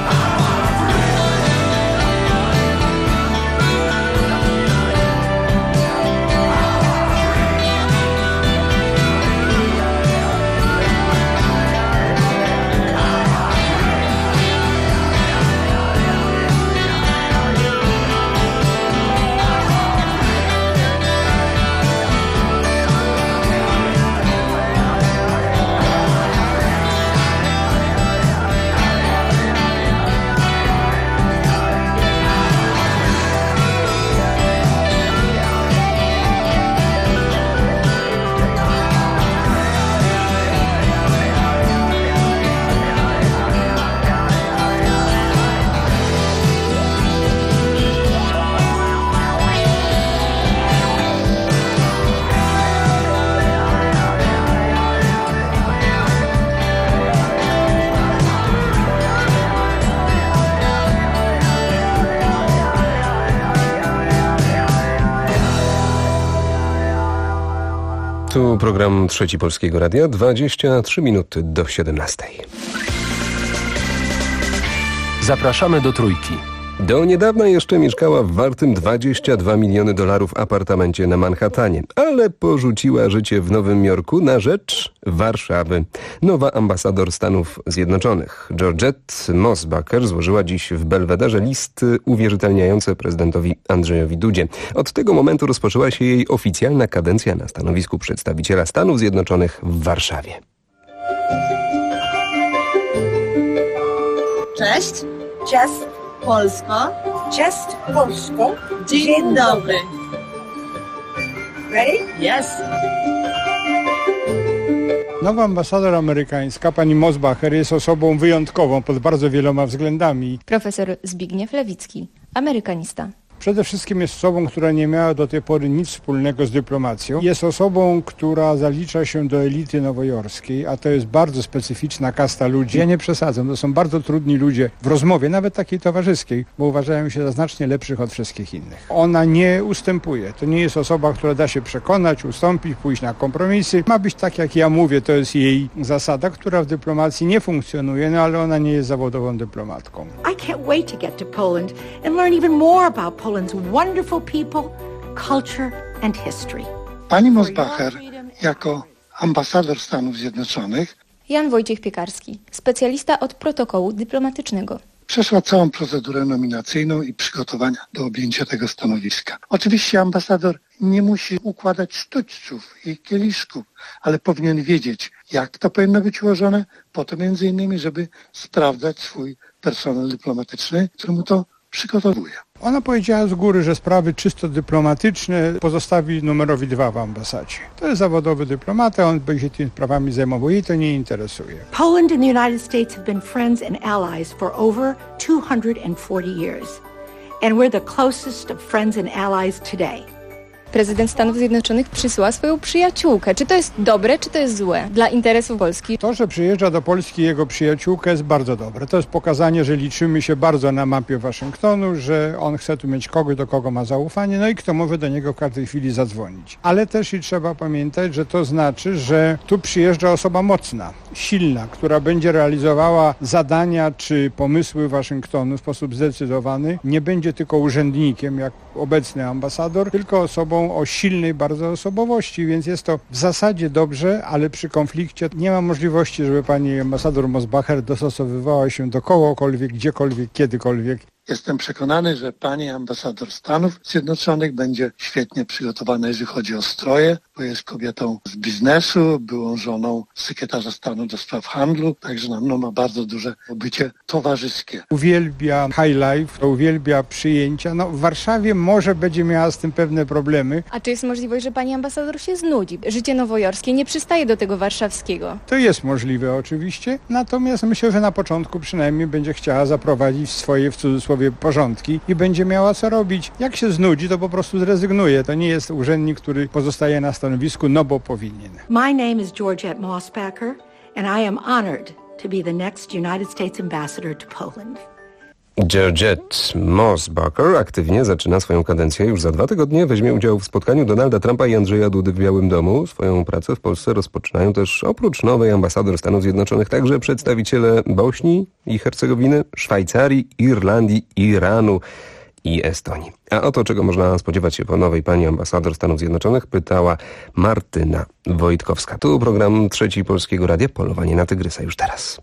Tu program Trzeci Polskiego Radia, 23 minuty do 17. Zapraszamy do Trójki. Do niedawna jeszcze mieszkała w wartym $22 miliony apartamencie na Manhattanie, ale porzuciła życie w Nowym Jorku na rzecz Warszawy. Nowa ambasador Stanów Zjednoczonych, Georgette Mosbacher, złożyła dziś w Belwederze list uwierzytelniający prezydentowi Andrzejowi Dudzie. Od tego momentu rozpoczęła się jej oficjalna kadencja na stanowisku przedstawiciela Stanów Zjednoczonych w Warszawie. Cześć. Cześć. Polsko. Cześć Polsko. Dzień dobry. Ready? Yes. Nowa ambasador amerykańska, pani Mosbacher, jest osobą wyjątkową pod bardzo wieloma względami. Profesor Zbigniew Lewicki, amerykanista. Przede wszystkim jest osobą, która nie miała do tej pory nic wspólnego z dyplomacją. Jest osobą, która zalicza się do elity nowojorskiej, a to jest bardzo specyficzna kasta ludzi. Ja nie przesadzam, to są bardzo trudni ludzie w rozmowie, nawet takiej towarzyskiej, bo uważają się za znacznie lepszych od wszystkich innych. Ona nie ustępuje. To nie jest osoba, która da się przekonać, ustąpić, pójść na kompromisy. Ma być tak, jak ja mówię, to jest jej zasada, która w dyplomacji nie funkcjonuje, no ale ona nie jest zawodową dyplomatką. I can't wait to get to Poland and learn even more about Poland's wonderful people, culture and history. Pani Mosbacher jako ambasador Stanów Zjednoczonych Jan Wojciech Piekarski, specjalista od protokołu dyplomatycznego. Przeszła całą procedurę nominacyjną i przygotowania do objęcia tego stanowiska. Oczywiście ambasador nie musi układać sztućców i kieliszków, ale powinien wiedzieć, jak to powinno być ułożone, po to między innymi, żeby sprawdzać swój personel dyplomatyczny, który mu to przygotowuje. Ona powiedziała z góry, że sprawy czysto dyplomatyczne pozostawi numerowi 2 w ambasadzie. To jest zawodowy dyplomata, on będzie tymi sprawami zajmował, jej to nie interesuje. Poland and the United States have been friends and allies for over 240 years. And we're the closest of friends and allies today. prezydent Stanów Zjednoczonych przysyła swoją przyjaciółkę. Czy to jest dobre, czy to jest złe dla interesów Polski? To, że przyjeżdża do Polski jego przyjaciółka, jest bardzo dobre. To jest pokazanie, że liczymy się bardzo na mapie Waszyngtonu, że on chce tu mieć kogoś, do kogo ma zaufanie, no i kto może do niego w każdej chwili zadzwonić. Ale też i trzeba pamiętać, że to znaczy, że tu przyjeżdża osoba mocna, silna, która będzie realizowała zadania czy pomysły Waszyngtonu w sposób zdecydowany. Nie będzie tylko urzędnikiem, jak obecny ambasador, tylko osobą o silnej bardzo osobowości, więc jest to w zasadzie dobrze, ale przy konflikcie nie ma możliwości, żeby pani ambasador Mosbacher dostosowywała się do kogokolwiek, gdziekolwiek, kiedykolwiek. Jestem przekonany, że pani ambasador Stanów Zjednoczonych będzie świetnie przygotowana, jeżeli chodzi o stroje, bo jest kobietą z biznesu, byłą żoną sekretarza stanu do spraw handlu, także ma bardzo duże bycie towarzyskie. Uwielbia high life, uwielbia przyjęcia. W Warszawie może będzie miała z tym pewne problemy. A czy jest możliwość, że pani ambasador się znudzi? Życie nowojorskie nie przystaje do tego warszawskiego. To jest możliwe oczywiście, natomiast myślę, że na początku przynajmniej będzie chciała zaprowadzić swoje, w cudzysłowie, porządki i będzie miała co robić. Jak się znudzi, to po prostu zrezygnuje. To nie jest urzędnik, który pozostaje na stanowisku, bo powinien. My name is Georgette Mossbacher and I am honored to be the next United States ambassador to Poland. Georgette Mossbacher aktywnie zaczyna swoją kadencję. Już za 2 tygodnie weźmie udział w spotkaniu Donalda Trumpa i Andrzeja Dudy w Białym Domu. Swoją pracę w Polsce rozpoczynają też oprócz nowej ambasador Stanów Zjednoczonych także przedstawiciele Bośni i Hercegowiny, Szwajcarii, Irlandii, Iranu i Estonii. A o to, czego można spodziewać się po nowej pani ambasador Stanów Zjednoczonych, pytała Martyna Wojtkowska. Tu program Trzeci Polskiego Radia, Polowanie na Tygrysa już teraz.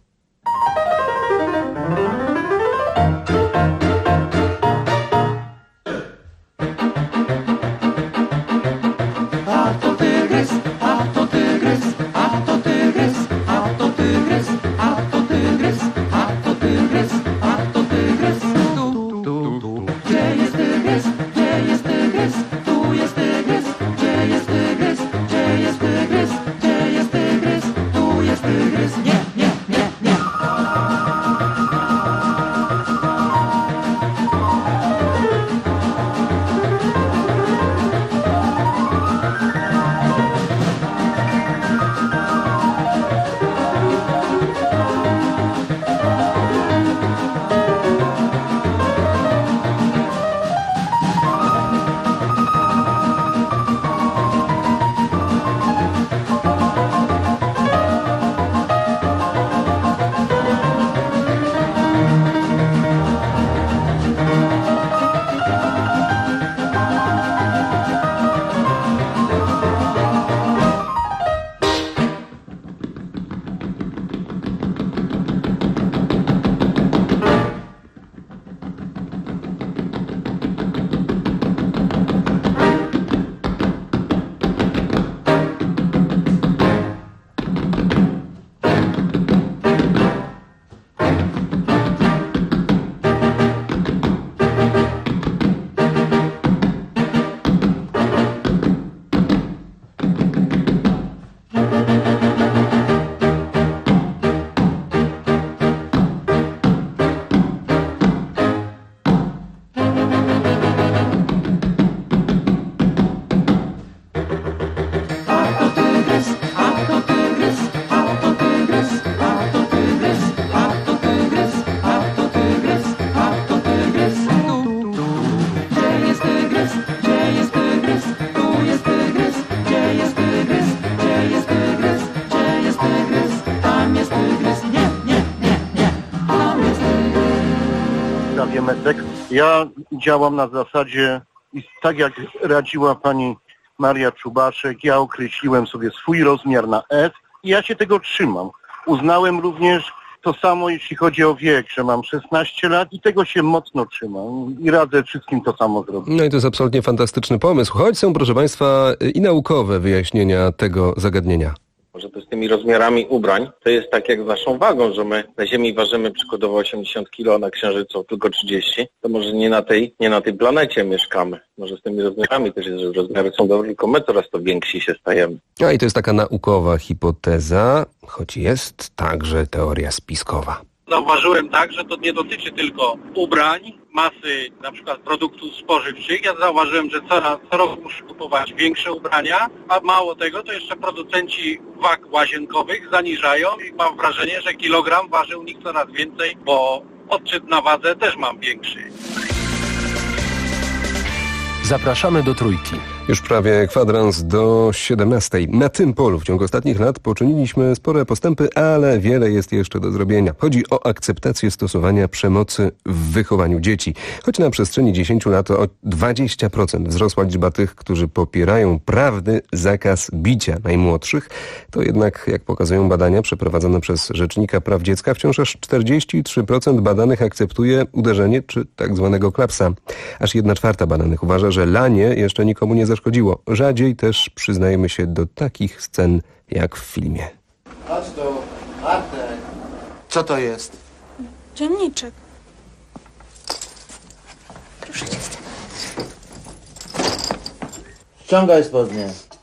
Ja działam na zasadzie, i tak jak radziła pani Maria Czubaszek, ja określiłem sobie swój rozmiar na S i ja się tego trzymam. Uznałem również to samo, jeśli chodzi o wiek, że mam 16 lat i tego się mocno trzymam i radzę wszystkim to samo zrobić. No i to jest absolutnie fantastyczny pomysł, choć są, proszę państwa, i naukowe wyjaśnienia tego zagadnienia. Może to z tymi rozmiarami ubrań, to jest tak jak z naszą wagą, że my na Ziemi ważymy przykładowo 80 kg, a na Księżycu tylko 30, to może nie na tej planecie mieszkamy. Może z tymi rozmiarami też jest, że rozmiary są dobre, tylko my coraz to więksi się stajemy. A i to jest taka naukowa hipoteza, choć jest także teoria spiskowa. zauważyłem tak, że to nie dotyczy tylko ubrań, masy na przykład produktów spożywczych. Ja zauważyłem, że co roku muszę kupować większe ubrania, a mało tego, to jeszcze producenci wag łazienkowych zaniżają i mam wrażenie, że kilogram waży u nich coraz więcej, bo odczyt na wadze też mam większy. Zapraszamy do Trójki. Już prawie kwadrans do 17. Na tym polu w ciągu ostatnich lat poczyniliśmy spore postępy, ale wiele jest jeszcze do zrobienia. Chodzi o akceptację stosowania przemocy w wychowaniu dzieci. Choć na przestrzeni 10 lat o 20% wzrosła liczba tych, którzy popierają prawny zakaz bicia najmłodszych, to jednak, jak pokazują badania przeprowadzone przez Rzecznika Praw Dziecka, wciąż aż 43% badanych akceptuje uderzenie czy tak zwanego klapsa. Aż 1/4 badanych uważa, że lanie jeszcze nikomu nie zaszkodziło. Rzadziej też przyznajemy się do takich scen jak w filmie. Chodź tu, Bartek. Co to jest? Dzienniczek. Proszę cię. Ściągaj spodnie.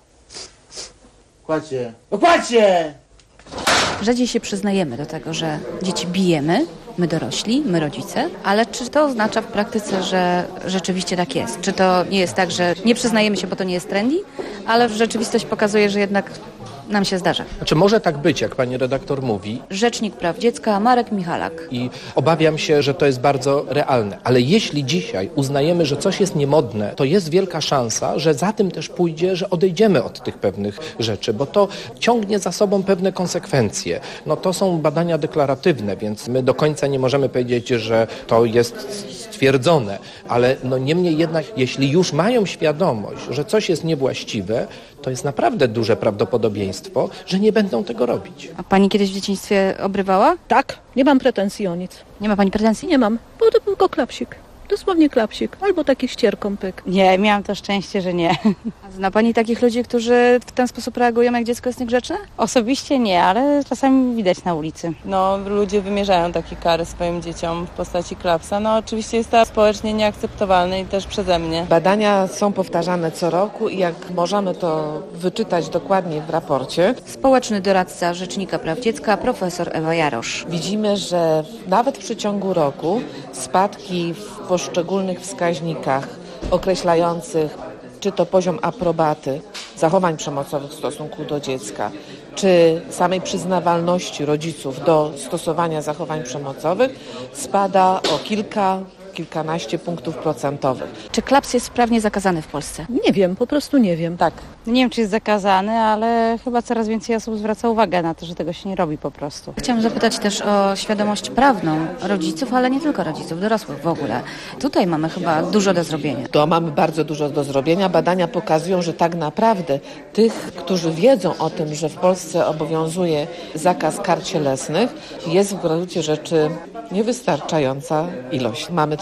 Kładź się. Kładź się! Rzadziej się przyznajemy do tego, że dzieci bijemy, my dorośli, my rodzice, ale czy to oznacza w praktyce, że rzeczywiście tak jest? Czy to nie jest tak, że nie przyznajemy się, bo to nie jest trendy, ale rzeczywistość pokazuje, że jednak nam się zdarza? Znaczy może tak być, jak pani redaktor mówi. Rzecznik Praw Dziecka Marek Michalak. I obawiam się, że to jest bardzo realne. Ale jeśli dzisiaj uznajemy, że coś jest niemodne, to jest wielka szansa, że za tym też pójdzie, że odejdziemy od tych pewnych rzeczy, bo to ciągnie za sobą pewne konsekwencje. No to są badania deklaratywne, więc my do końca nie możemy powiedzieć, że to jest stwierdzone. Ale no niemniej jednak, jeśli już mają świadomość, że coś jest niewłaściwe, to jest naprawdę duże prawdopodobieństwo, że nie będą tego robić. A pani kiedyś w dzieciństwie obrywała? Tak, nie mam pretensji o nic. Nie ma pani pretensji? Nie mam, bo to tylko klapsik. Dosłownie klapsik, albo taki ścierką pyk. Nie, miałam to szczęście, że nie. A zna pani takich ludzi, którzy w ten sposób reagują, jak dziecko jest niegrzeczne? Osobiście nie, ale czasami widać na ulicy. No, ludzie wymierzają takie kary swoim dzieciom w postaci klapsa. No, oczywiście jest to społecznie nieakceptowalne i też przeze mnie. Badania są powtarzane co roku i jak możemy to wyczytać dokładnie w raporcie. Społeczny doradca Rzecznika Praw Dziecka, profesor Ewa Jarosz. Widzimy, że nawet w przeciągu roku spadki w poszczególnych wskaźnikach określających czy to poziom aprobaty zachowań przemocowych w stosunku do dziecka, czy samej przyznawalności rodziców do stosowania zachowań przemocowych spada o kilkanaście punktów procentowych. Czy klaps jest prawnie zakazany w Polsce? Nie wiem, po prostu nie wiem. Tak. Nie wiem, czy jest zakazany, ale chyba coraz więcej osób zwraca uwagę na to, że tego się nie robi po prostu. Chciałam zapytać też o świadomość prawną rodziców, ale nie tylko rodziców, dorosłych w ogóle. Tutaj mamy chyba dużo do zrobienia. To mamy bardzo dużo do zrobienia. Badania pokazują, że tak naprawdę tych, którzy wiedzą o tym, że w Polsce obowiązuje zakaz kar cielesnych, jest w gruncie rzeczy niewystarczająca ilość. Mamy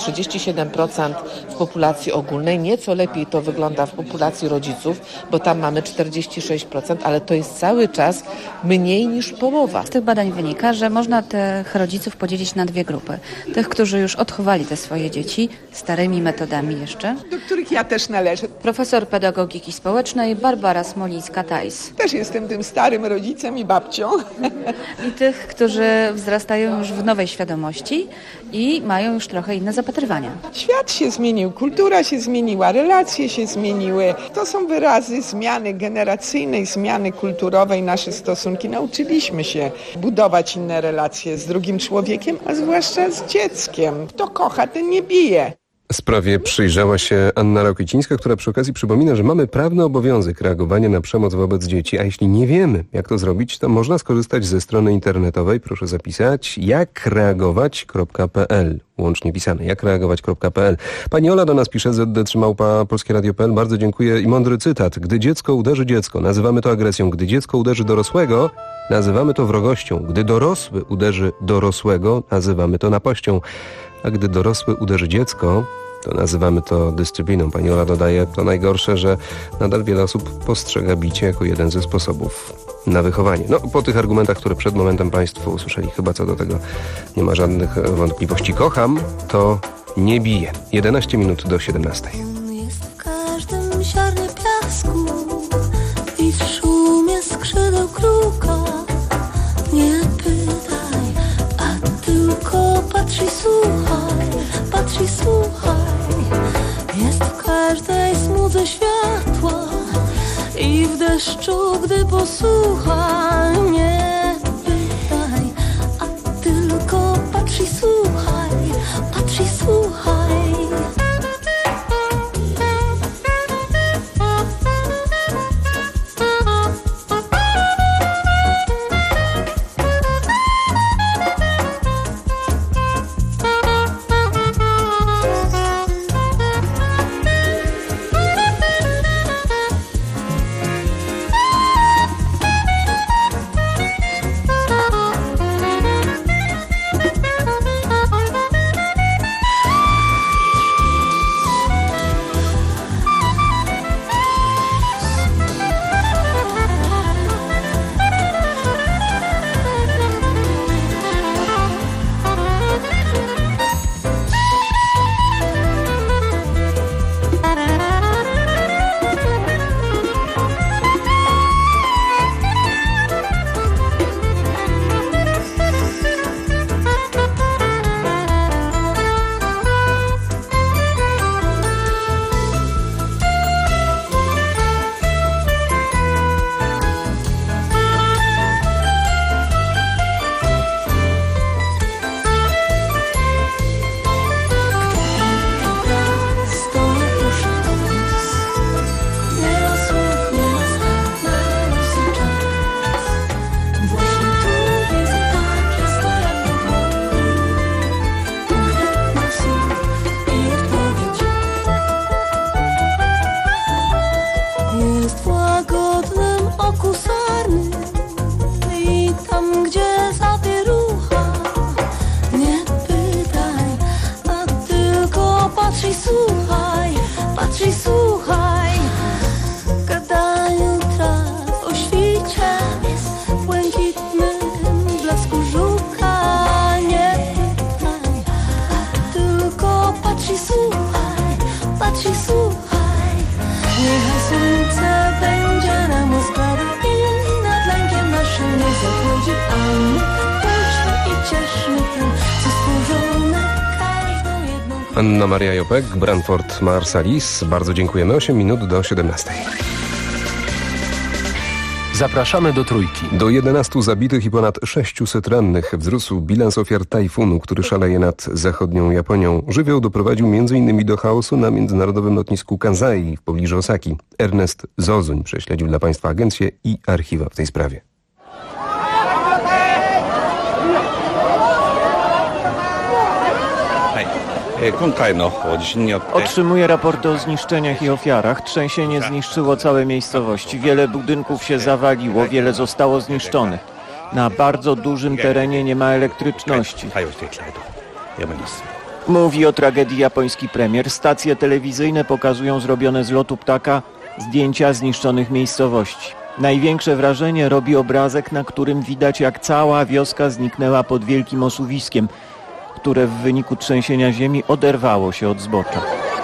37% w populacji ogólnej, nieco lepiej to wygląda w populacji rodziców, bo tam mamy 46%, ale to jest cały czas mniej niż połowa. Z tych badań wynika, że można tych rodziców podzielić na dwie grupy. Tych, którzy już odchowali te swoje dzieci starymi metodami jeszcze. Do których ja też należę. Profesor pedagogiki społecznej Barbara Smolińska-Tajs. Też jestem tym starym rodzicem i babcią. I tych, którzy wzrastają już w nowej świadomości i mają już trochę inne zapatrywania. Świat się zmienił, kultura się zmieniła, relacje się zmieniły. To są wyrazy zmiany generacyjnej, zmiany kulturowej. Nasze stosunki nauczyliśmy się budować inne relacje z drugim człowiekiem, a zwłaszcza z dzieckiem. Kto kocha, ten nie bije. Sprawie przyjrzała się Anna Rokicińska, która przy okazji przypomina, że mamy prawny obowiązek reagowania na przemoc wobec dzieci, a jeśli nie wiemy, jak to zrobić, to można skorzystać ze strony internetowej, proszę zapisać, jakreagować.pl, łącznie pisane, jakreagować.pl. Pani Ola do nas pisze, zd3małpa.polskieradio.pl, bardzo dziękuję i mądry cytat. Gdy dziecko uderzy dziecko, nazywamy to agresją. Gdy dziecko uderzy dorosłego, nazywamy to wrogością. Gdy dorosły uderzy dorosłego, nazywamy to napaścią. A gdy dorosły uderzy dziecko, to nazywamy to dyscypliną. Pani Ola dodaje, to najgorsze, że nadal wiele osób postrzega bicie jako jeden ze sposobów na wychowanie. No, po tych argumentach, które przed momentem Państwo usłyszeli, chyba co do tego nie ma żadnych wątpliwości. Kocham, to nie bije. 11 minut do 17. Jest w każdym ziarnie piasku i w szumie skrzydeł kruka. Nie pytaj, a ty deszczu, gdy posłuchaj mnie, pytaj, a tylko patrz i słuchaj, patrz i słuchaj. Anna Maria Jopek, Branford Marsalis. Bardzo dziękujemy. 8 minut do 17. Zapraszamy do Trójki. Do 11 zabitych i ponad 600 rannych wzrósł bilans ofiar tajfunu, który szaleje nad zachodnią Japonią. Żywioł doprowadził m.in. do chaosu na międzynarodowym lotnisku Kansai w pobliżu Osaki. Ernest Zozuń prześledził dla Państwa agencję i archiwa w tej sprawie. Otrzymuję raporty o zniszczeniach i ofiarach. Trzęsienie zniszczyło całe miejscowości. Wiele budynków się zawaliło, wiele zostało zniszczonych. Na bardzo dużym terenie nie ma elektryczności. Mówi o tragedii japoński premier. Stacje telewizyjne pokazują zrobione z lotu ptaka zdjęcia zniszczonych miejscowości. Największe wrażenie robi obrazek, na którym widać, jak cała wioska zniknęła pod wielkim osuwiskiem, które w wyniku trzęsienia ziemi oderwało się od zbocza.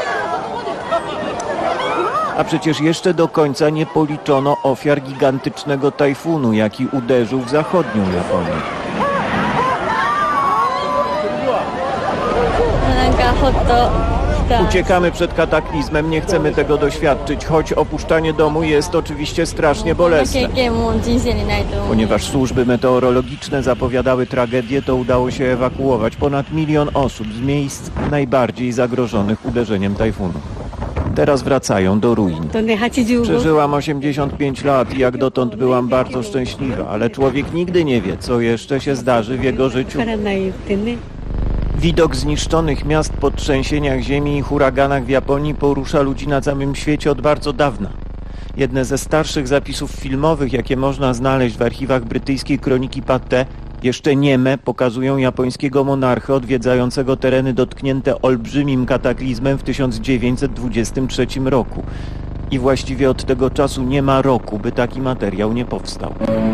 A przecież jeszcze do końca nie policzono ofiar gigantycznego tajfunu, jaki uderzył w zachodnią Japonię. Uciekamy przed kataklizmem, nie chcemy tego doświadczyć, choć opuszczanie domu jest oczywiście strasznie bolesne. Ponieważ służby meteorologiczne zapowiadały tragedię, to udało się ewakuować ponad 1 milion osób z miejsc najbardziej zagrożonych uderzeniem tajfunu. Teraz wracają do ruin. Przeżyłam 85 lat i jak dotąd byłam bardzo szczęśliwa, ale człowiek nigdy nie wie, co jeszcze się zdarzy w jego życiu. Widok zniszczonych miast po trzęsieniach ziemi i huraganach w Japonii porusza ludzi na całym świecie od bardzo dawna. Jedne ze starszych zapisów filmowych, jakie można znaleźć w archiwach brytyjskiej kroniki Pathé, jeszcze nieme, pokazują japońskiego monarchę odwiedzającego tereny dotknięte olbrzymim kataklizmem w 1923 roku. I właściwie od tego czasu nie ma roku, by taki materiał nie powstał.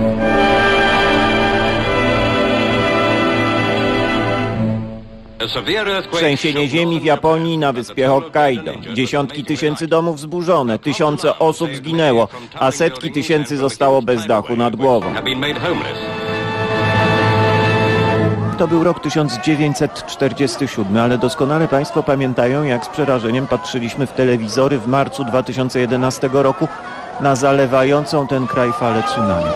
Trzęsienie ziemi w Japonii na wyspie Hokkaido. Dziesiątki tysięcy domów zburzone, tysiące osób zginęło, a setki tysięcy zostało bez dachu nad głową. To był rok 1947, ale doskonale Państwo pamiętają, jak z przerażeniem patrzyliśmy w telewizory w marcu 2011 roku, na zalewającą ten kraj falę tsunami.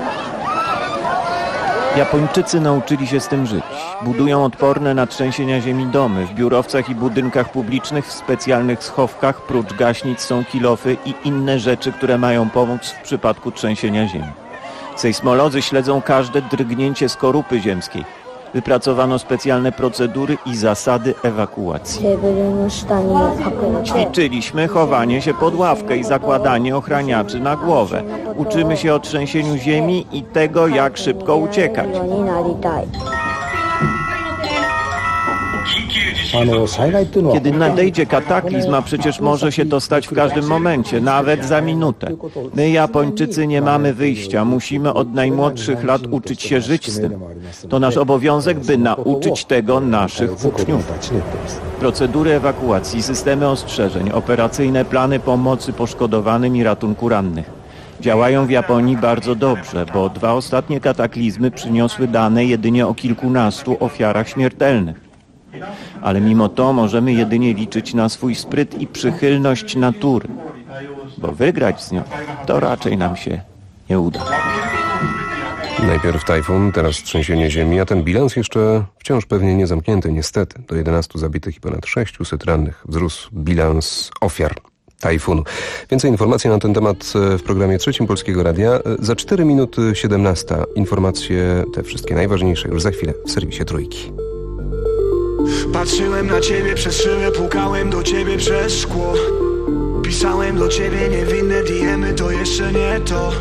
Japończycy nauczyli się z tym żyć. Budują odporne na trzęsienia ziemi domy. W biurowcach i budynkach publicznych w specjalnych schowkach prócz gaśnic są kilofy i inne rzeczy, które mają pomóc w przypadku trzęsienia ziemi. Sejsmolodzy śledzą każde drgnięcie skorupy ziemskiej. Wypracowano specjalne procedury i zasady ewakuacji. Ćwiczyliśmy chowanie się pod ławkę i zakładanie ochraniaczy na głowę. Uczymy się o trzęsieniu ziemi i tego, jak szybko uciekać. Kiedy nadejdzie kataklizm, a przecież może się to stać w każdym momencie, nawet za minutę. My, Japończycy, nie mamy wyjścia. Musimy od najmłodszych lat uczyć się żyć z tym. To nasz obowiązek, by nauczyć tego naszych uczniów. Procedury ewakuacji, systemy ostrzeżeń, operacyjne plany pomocy poszkodowanym i ratunku rannych. Działają w Japonii bardzo dobrze, bo 2 ostatnie kataklizmy przyniosły dane jedynie o kilkunastu ofiarach śmiertelnych. Ale mimo to możemy jedynie liczyć na swój spryt i przychylność natury, bo wygrać z nią to raczej nam się nie uda. Najpierw tajfun, teraz trzęsienie ziemi, a ten bilans jeszcze wciąż pewnie nie zamknięty, niestety. Do 11 zabitych i ponad 600 rannych wzrósł bilans ofiar tajfunu. Więcej informacji na ten temat w programie Trzecim Polskiego Radia. Za 4 minuty 17. Informacje te wszystkie najważniejsze już za chwilę w serwisie Trójki. Patrzyłem na ciebie przez szybę, pukałem do ciebie przez szkło. Pisałem do ciebie niewinne DM-y, to jeszcze nie to.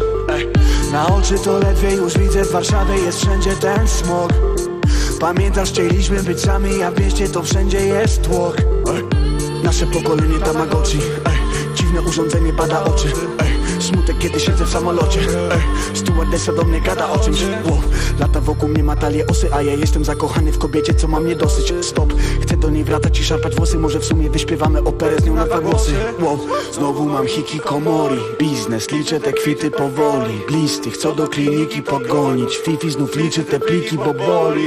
Na oczy to ledwie już widzę, w Warszawie jest wszędzie ten smog. Pamiętasz, chcieliśmy być sami, a w mieście to wszędzie jest tłok. Nasze pokolenie Tamagotchi, dziwne urządzenie bada oczy. Smutek, kiedy siedzę w samolocie. Stewardessa do mnie gada o czymś. Lata wokół mnie ma talię osy, a ja jestem zakochany w kobiecie, co ma mnie dosyć. Stop, chcę do niej wracać i szarpać włosy. Może w sumie wyśpiewamy operę z nią na 2 głosy. Znowu mam hikikomori. Biznes, liczę te kwity powoli. Listy, chcę do kliniki pogonić. Fifi znów liczy te pliki, bo boli.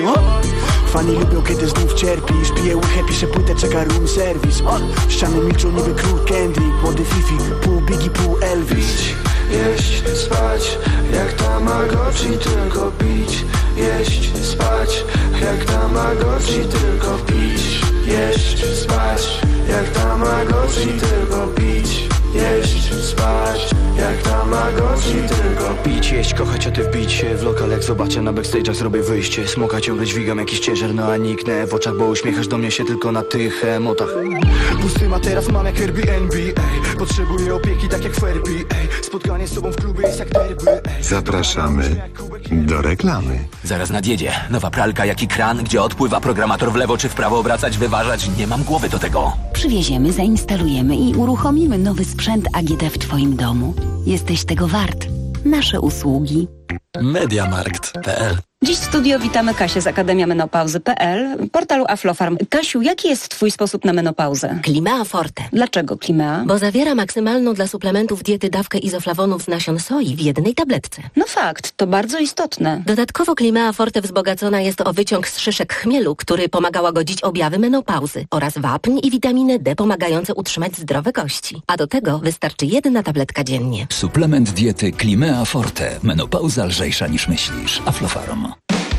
Fani lubią, kiedy znów cierpisz. Piję łychę, piszę płytę, czeka room service. Ściany milczą niby król Kendrick. Młody Fifi, pół Biggie, pół Elvis. Jeść, spać, jak Tamagotchi, tylko pić. Jeść, spać, jak Tamagotchi, tylko pić. Jeść, spać, jak Tamagotchi, tylko pić. Jeść, spać, jak Tamagotchi, tylko pić. Jeść, kochać, a ty wbić się w lokal. Jak zobaczę na backstage'ach, zrobię wyjście. Smoka ciągle dźwigam, jakiś ciężar, no a niknę w oczach, bo uśmiechasz do mnie się tylko na tych emotach. Pusty ma teraz mam jak Airbnb, potrzebuję opieki tak jak Ferbi, spotkanie z tobą w klubie jest jak derby. Zapraszamy do reklamy. Zaraz nadjedzie. Nowa pralka jak i kran, gdzie odpływa programator w lewo czy w prawo obracać, wyważać. Nie mam głowy do tego. Przywieziemy, zainstalujemy i uruchomimy nowy sprzęt AGD w twoim domu. Jesteś tego wart. Nasze usługi. Mediamarkt.pl. Dziś w studio witamy Kasię z Akademia Menopauzy.pl, portalu Aflofarm. Kasiu, jaki jest twój sposób na menopauzę? Climea Forte. Dlaczego Climea? Bo zawiera maksymalną dla suplementów diety dawkę izoflawonów z nasion soi w jednej tabletce. No fakt, to bardzo istotne. Dodatkowo Climea Forte wzbogacona jest o wyciąg z szyszek chmielu, który pomaga łagodzić objawy menopauzy, oraz wapń i witaminę D pomagające utrzymać zdrowe kości. A do tego wystarczy 1 tabletka dziennie. Suplement diety Climea Forte. Menopauza lżejsza niż myślisz. Aflofarm.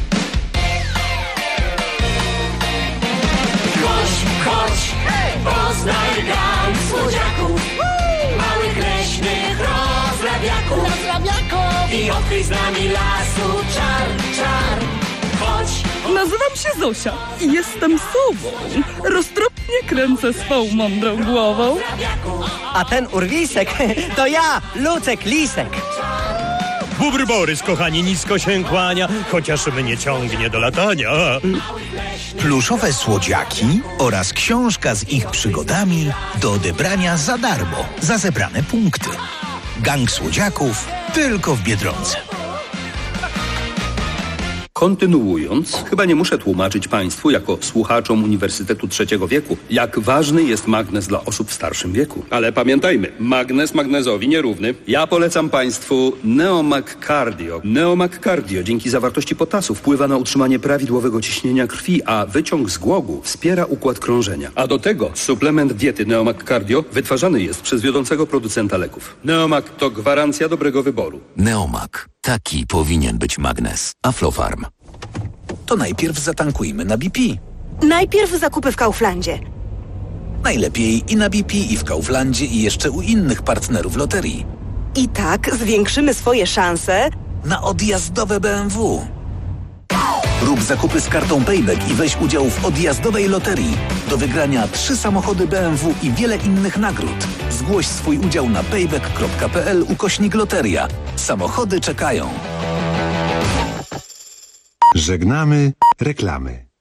Chodź, poznaj gang słodziaków, małych leśnych rozrabiaków i odkryj z nami lasu czar. Chodź. Nazywam się Zosia i jestem sobą. Roztropnie kręcę swą mądrą głową. A ten urwisek to ja, Lucek Lisek. Bubr Borys, kochani, nisko się kłania, chociaż mnie ciągnie do latania. Pluszowe słodziaki oraz książka z ich przygodami do odebrania za darmo, za zebrane punkty. Gang słodziaków tylko w Biedronce. Kontynuując, chyba nie muszę tłumaczyć Państwu, jako słuchaczom Uniwersytetu III wieku, jak ważny jest magnez dla osób w starszym wieku. Ale pamiętajmy, magnez magnezowi nierówny. Ja polecam Państwu Neomag Cardio. Neomag Cardio dzięki zawartości potasu wpływa na utrzymanie prawidłowego ciśnienia krwi, a wyciąg z głogu wspiera układ krążenia. A do tego suplement diety Neomag Cardio wytwarzany jest przez wiodącego producenta leków. Neomag to gwarancja dobrego wyboru. Neomag. Taki powinien być magnez. Aflofarm. To najpierw zatankujmy na BP. Najpierw zakupy w Kauflandzie. Najlepiej i na BP, i w Kauflandzie, i jeszcze u innych partnerów loterii. I tak zwiększymy swoje szanse na odjazdowe BMW. Rób zakupy z kartą Payback i weź udział w odjazdowej loterii. Do wygrania 3 samochody BMW i wiele innych nagród. Zgłoś swój udział na payback.pl/loteria. Samochody czekają. Żegnamy reklamy.